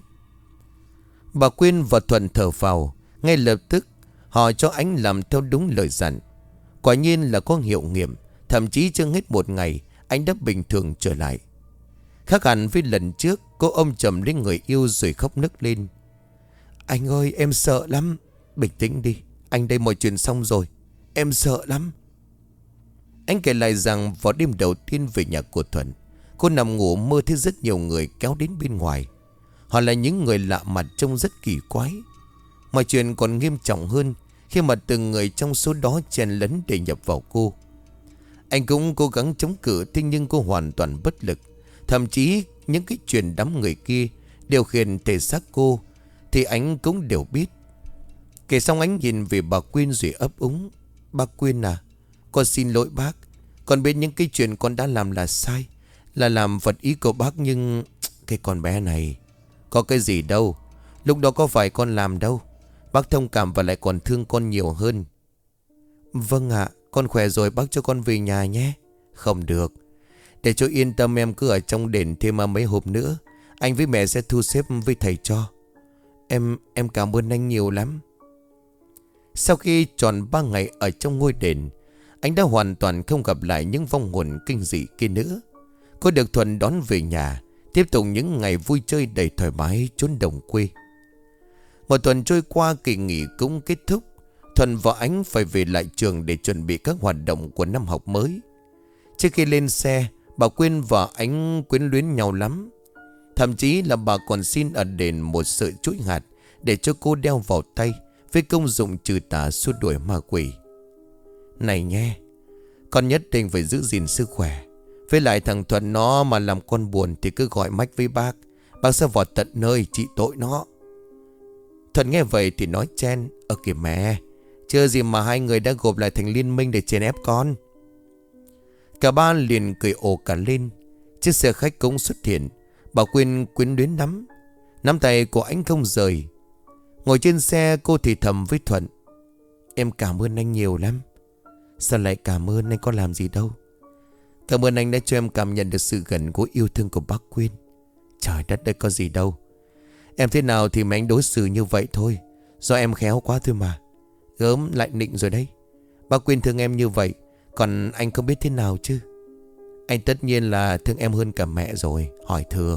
Bà Quyên và Thuận thở phào. Ngay lập tức họ cho Ánh làm theo đúng lời dặn. Quả nhiên là có hiệu nghiệm. Thậm chí chưa hết một ngày, Ánh đã bình thường trở lại. Khác hẳn với lần trước, cô ôm chầm lấy người yêu rồi khóc nức lên. Anh ơi, em sợ lắm. Bình tĩnh đi, anh đây mọi chuyện xong rồi. Em sợ lắm. Anh kể lại rằng vào đêm đầu tiên về nhà của Thuận, cô nằm ngủ mơ thấy rất nhiều người kéo đến bên ngoài. Họ là những người lạ mặt trông rất kỳ quái. Mọi chuyện còn nghiêm trọng hơn khi mà từng người trong số đó chen lấn để nhập vào cô. Anh cũng cố gắng chống cự, thế nhưng cô hoàn toàn bất lực. Thậm chí những cái chuyện đám người kia điều khiển thể xác cô thì anh cũng đều biết. Kể xong anh nhìn về bà Quyên rồi ấp úng. Bác Quyên à, con xin lỗi bác. Con biết những cái chuyện con đã làm là sai, là làm vật ý của bác. Nhưng cái con bé này có cái gì đâu. Lúc đó có phải con làm đâu. Bác thông cảm và lại còn thương con nhiều hơn. Vâng ạ, con khỏe rồi bác cho con về nhà nhé. Không được. Để cho yên tâm em cứ ở trong đền thêm mấy hôm nữa. Anh với mẹ sẽ thu xếp với thầy cho. Em em cảm ơn anh nhiều lắm. Sau khi tròn ba ngày ở trong ngôi đền, anh đã hoàn toàn không gặp lại những vong hồn kinh dị kia nữa. Cô được Thuận đón về nhà, tiếp tục những ngày vui chơi đầy thoải mái chốn đồng quê. Một tuần trôi qua, kỳ nghỉ cũng kết thúc. Thuận và Ánh phải về lại trường để chuẩn bị các hoạt động của năm học mới. Trước khi lên xe, bà Quyên và Ánh quyến luyến nhau lắm. Thậm chí là bà còn xin ở đền một sợi chuỗi hạt để cho cô đeo vào tay, với công dụng trừ tà xua đuổi ma quỷ. Này nghe, con nhất định phải giữ gìn sức khỏe. Với lại thằng Thuận nó mà làm con buồn thì cứ gọi mách với bác. Bác sẽ vào tận nơi trị tội nó. Thuận nghe vậy thì nói chen: Ơ kìa mẹ, chưa gì mà hai người đã gộp lại thành liên minh để chèn ép con. Cả ba liền cười ồ cả lên. Chiếc xe khách cũng xuất hiện. Bà Quyên quyến luyến lắm, nắm tay của Ánh không rời. Ngồi trên xe, cô thì thầm với Thuận: Em cảm ơn anh nhiều lắm. Sao lại cảm ơn, anh có làm gì đâu. Cảm ơn anh đã cho em cảm nhận được sự gần gũi yêu thương của bác Quyên. Trời đất ơi, có gì đâu. Em thế nào thì mà anh đối xử như vậy thôi. Do em khéo quá thôi mà. Gớm lại nịnh rồi đấy. Bác Quyên thương em như vậy, còn anh không biết thế nào chứ. Anh tất nhiên là thương em hơn cả mẹ rồi, hỏi thừa.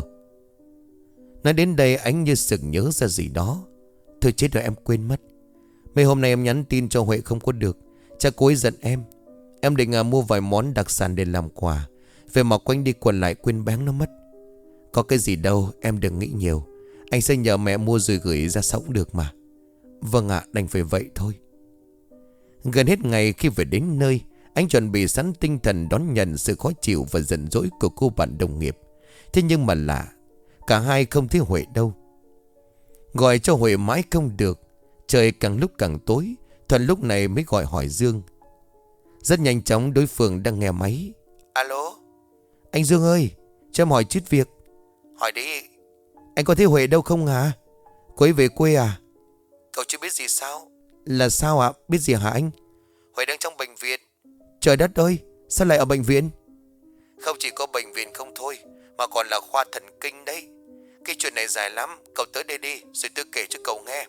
Nói đến đây Ánh như sực nhớ ra gì đó. Thôi chết rồi, em quên mất. Mấy hôm nay em nhắn tin cho Huệ không có được. Chắc cô ấy giận em. Em định à, mua vài món đặc sản để làm quà. Về mà quanh đi quẩn lại quên bán nó mất. Có cái gì đâu, em đừng nghĩ nhiều. Anh sẽ nhờ mẹ mua rồi gửi ra sau cũng được mà. Vâng ạ, à, đành phải vậy thôi. Gần hết ngày khi về đến nơi, anh chuẩn bị sẵn tinh thần đón nhận sự khó chịu và giận dỗi của cô bạn đồng nghiệp. Thế nhưng mà lạ, cả hai không thấy Huệ đâu. Gọi cho Huệ mãi không được. Trời càng lúc càng tối. Thuận lúc này mới gọi hỏi Dương. Rất nhanh chóng đối phương đang nghe máy. Alo. Anh Dương ơi, cho em hỏi chút việc. Hỏi đi. Anh có thấy Huệ đâu không hả? Cô ấy về quê à? Cậu chưa biết gì sao? Là sao ạ? Biết gì hả anh? Huệ đang trong bệnh viện. Trời đất ơi, sao lại ở bệnh viện? Không chỉ có bệnh viện không thôi, mà còn là khoa thần kinh đấy. Cái chuyện này dài lắm, cậu tới đây đi rồi tôi kể cho cậu nghe.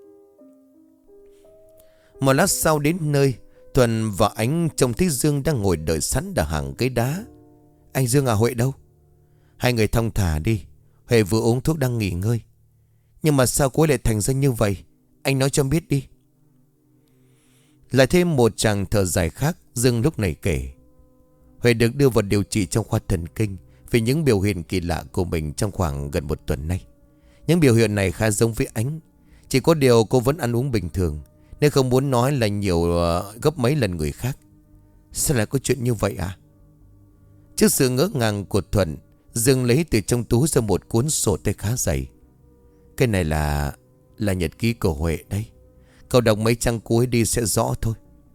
Một lát sau đến nơi, Thuận và Ánh trông thấy Dương đang ngồi đợi sẵn ở hàng ghế đá. Anh Dương à, Huệ đâu? Hai người thong thả đi, Huệ vừa uống thuốc đang nghỉ ngơi. Nhưng mà sao cô ấy lại thành ra như vậy? Anh nói cho em biết đi. Lại thêm một chàng thở dài khác. Dương lúc này kể: Huệ được đưa vào điều trị trong khoa thần kinh vì những biểu hiện kỳ lạ của mình trong khoảng gần một tuần nay. Những biểu hiện này khá giống với Ánh. Chỉ có điều cô vẫn ăn uống bình thường, nên không muốn nói là nhiều uh, gấp mấy lần người khác. Sao lại có chuyện như vậy à? Trước sự ngỡ ngàng của Thuận, Dương lấy từ trong túi ra một cuốn sổ tay khá dày. Cái này là Là nhật ký của Huệ đấy. Cậu đọc mấy trang cuối đi sẽ rõ thôi.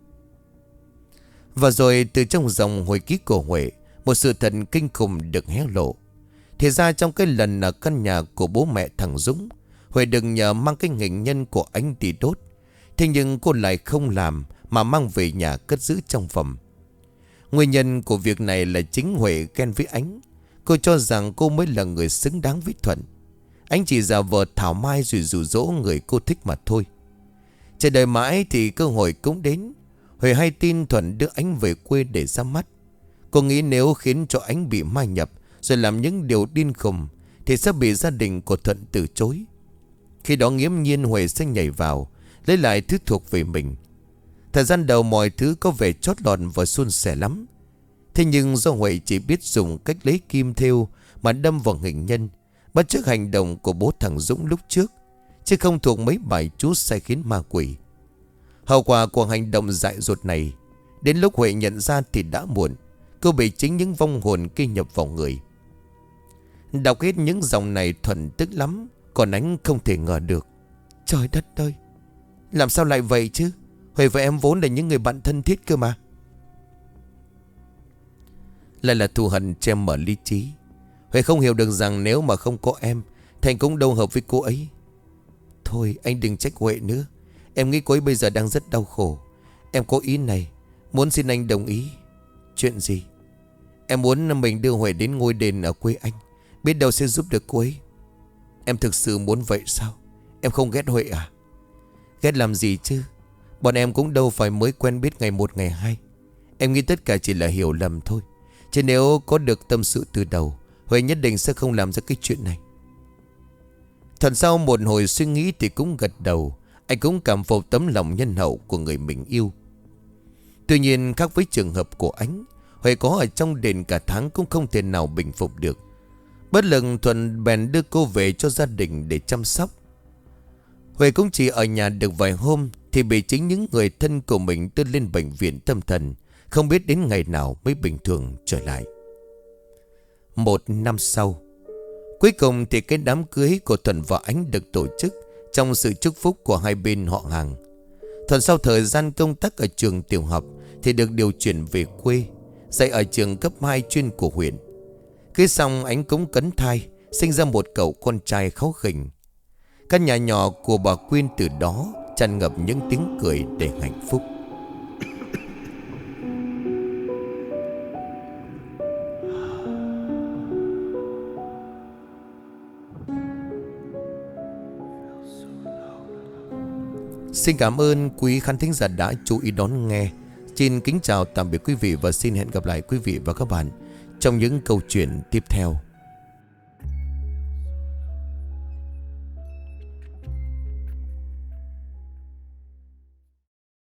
Và rồi từ trong dòng hồi ký của Huệ, một sự thật kinh khủng được hé lộ. Thì ra trong cái lần ở căn nhà của bố mẹ thằng Dũng, Huệ đừng nhờ mang cái hình nhân của anh đi đốt. Thế nhưng cô lại không làm, mà mang về nhà cất giữ trong phòng. Nguyên nhân của việc này là chính Huệ ghen với Ánh. Cô cho rằng cô mới là người xứng đáng với Thuận. Anh chỉ giả vờ thảo mai rồi dụ dỗ người cô thích mà thôi. Chờ đợi mãi thì cơ hội cũng đến. Huệ hay tin Thuận đưa Ánh về quê để ra mắt. Cô nghĩ nếu khiến cho Ánh bị mai nhập rồi làm những điều điên khùng thì sẽ bị gia đình của Thuận từ chối. Khi đó nghiễm nhiên Huệ sẽ nhảy vào, lấy lại thứ thuộc về mình. Thời gian đầu mọi thứ có vẻ chót lọt và suôn sẻ lắm. Thế nhưng do Huệ chỉ biết dùng cách lấy kim thêu mà đâm vào hình nhân, bất chấp hành động của bố thằng Dũng lúc trước, chứ không thuộc mấy bài chú sai khiến ma quỷ. Hậu quả của hành động dại dột này, đến lúc Huệ nhận ra thì đã muộn. Cô bị chính những vong hồn kia nhập vào người. Đọc hết những dòng này Thuận tức lắm, còn Ánh không thể ngờ được. Trời đất ơi, làm sao lại vậy chứ? Huệ và em vốn là những người bạn thân thiết cơ mà. Lại là thù hận che mở lý trí. Huệ không hiểu được rằng nếu mà không có em, Thành cũng đâu hợp với cô ấy. Thôi anh đừng trách Huệ nữa. Em nghĩ cô ấy bây giờ đang rất đau khổ. Em có ý này, muốn xin anh đồng ý. Chuyện gì? Em muốn mình đưa Huệ đến ngôi đền ở quê anh, biết đâu sẽ giúp được cô ấy. Em thực sự muốn vậy sao? Em không ghét Huệ à? Ghét làm gì chứ? Bọn em cũng đâu phải mới quen biết ngày một ngày hai. Em nghĩ tất cả chỉ là hiểu lầm thôi. Chứ nếu có được tâm sự từ đầu, Huệ nhất định sẽ không làm ra cái chuyện này. Thuận sau một hồi suy nghĩ thì cũng gật đầu. Anh cũng cảm phục tấm lòng nhân hậu của người mình yêu. Tuy nhiên khác với trường hợp của anh, Huệ có ở trong đền cả tháng cũng không thể nào bình phục được. Bất lực Thuận bèn đưa cô về cho gia đình để chăm sóc. Huệ cũng chỉ ở nhà được vài hôm thì bị chính những người thân của mình đưa lên bệnh viện tâm thần, không biết đến ngày nào mới bình thường trở lại. Một năm sau, cuối cùng thì cái đám cưới của Thuận và Ánh được tổ chức trong sự chúc phúc của hai bên họ hàng. Thuận sau thời gian công tác ở trường tiểu học thì được điều chuyển về quê, dạy ở trường cấp hai chuyên của huyện. Cưới xong Ánh cũng cấn thai, sinh ra một cậu con trai kháu khỉnh. Căn nhà nhỏ của bà Quyên từ đó tràn ngập những tiếng cười để hạnh phúc. Xin cảm ơn quý khán thính giả đã chú ý đón nghe. Xin kính chào tạm biệt quý vị và xin hẹn gặp lại quý vị và các bạn trong những câu chuyện tiếp theo.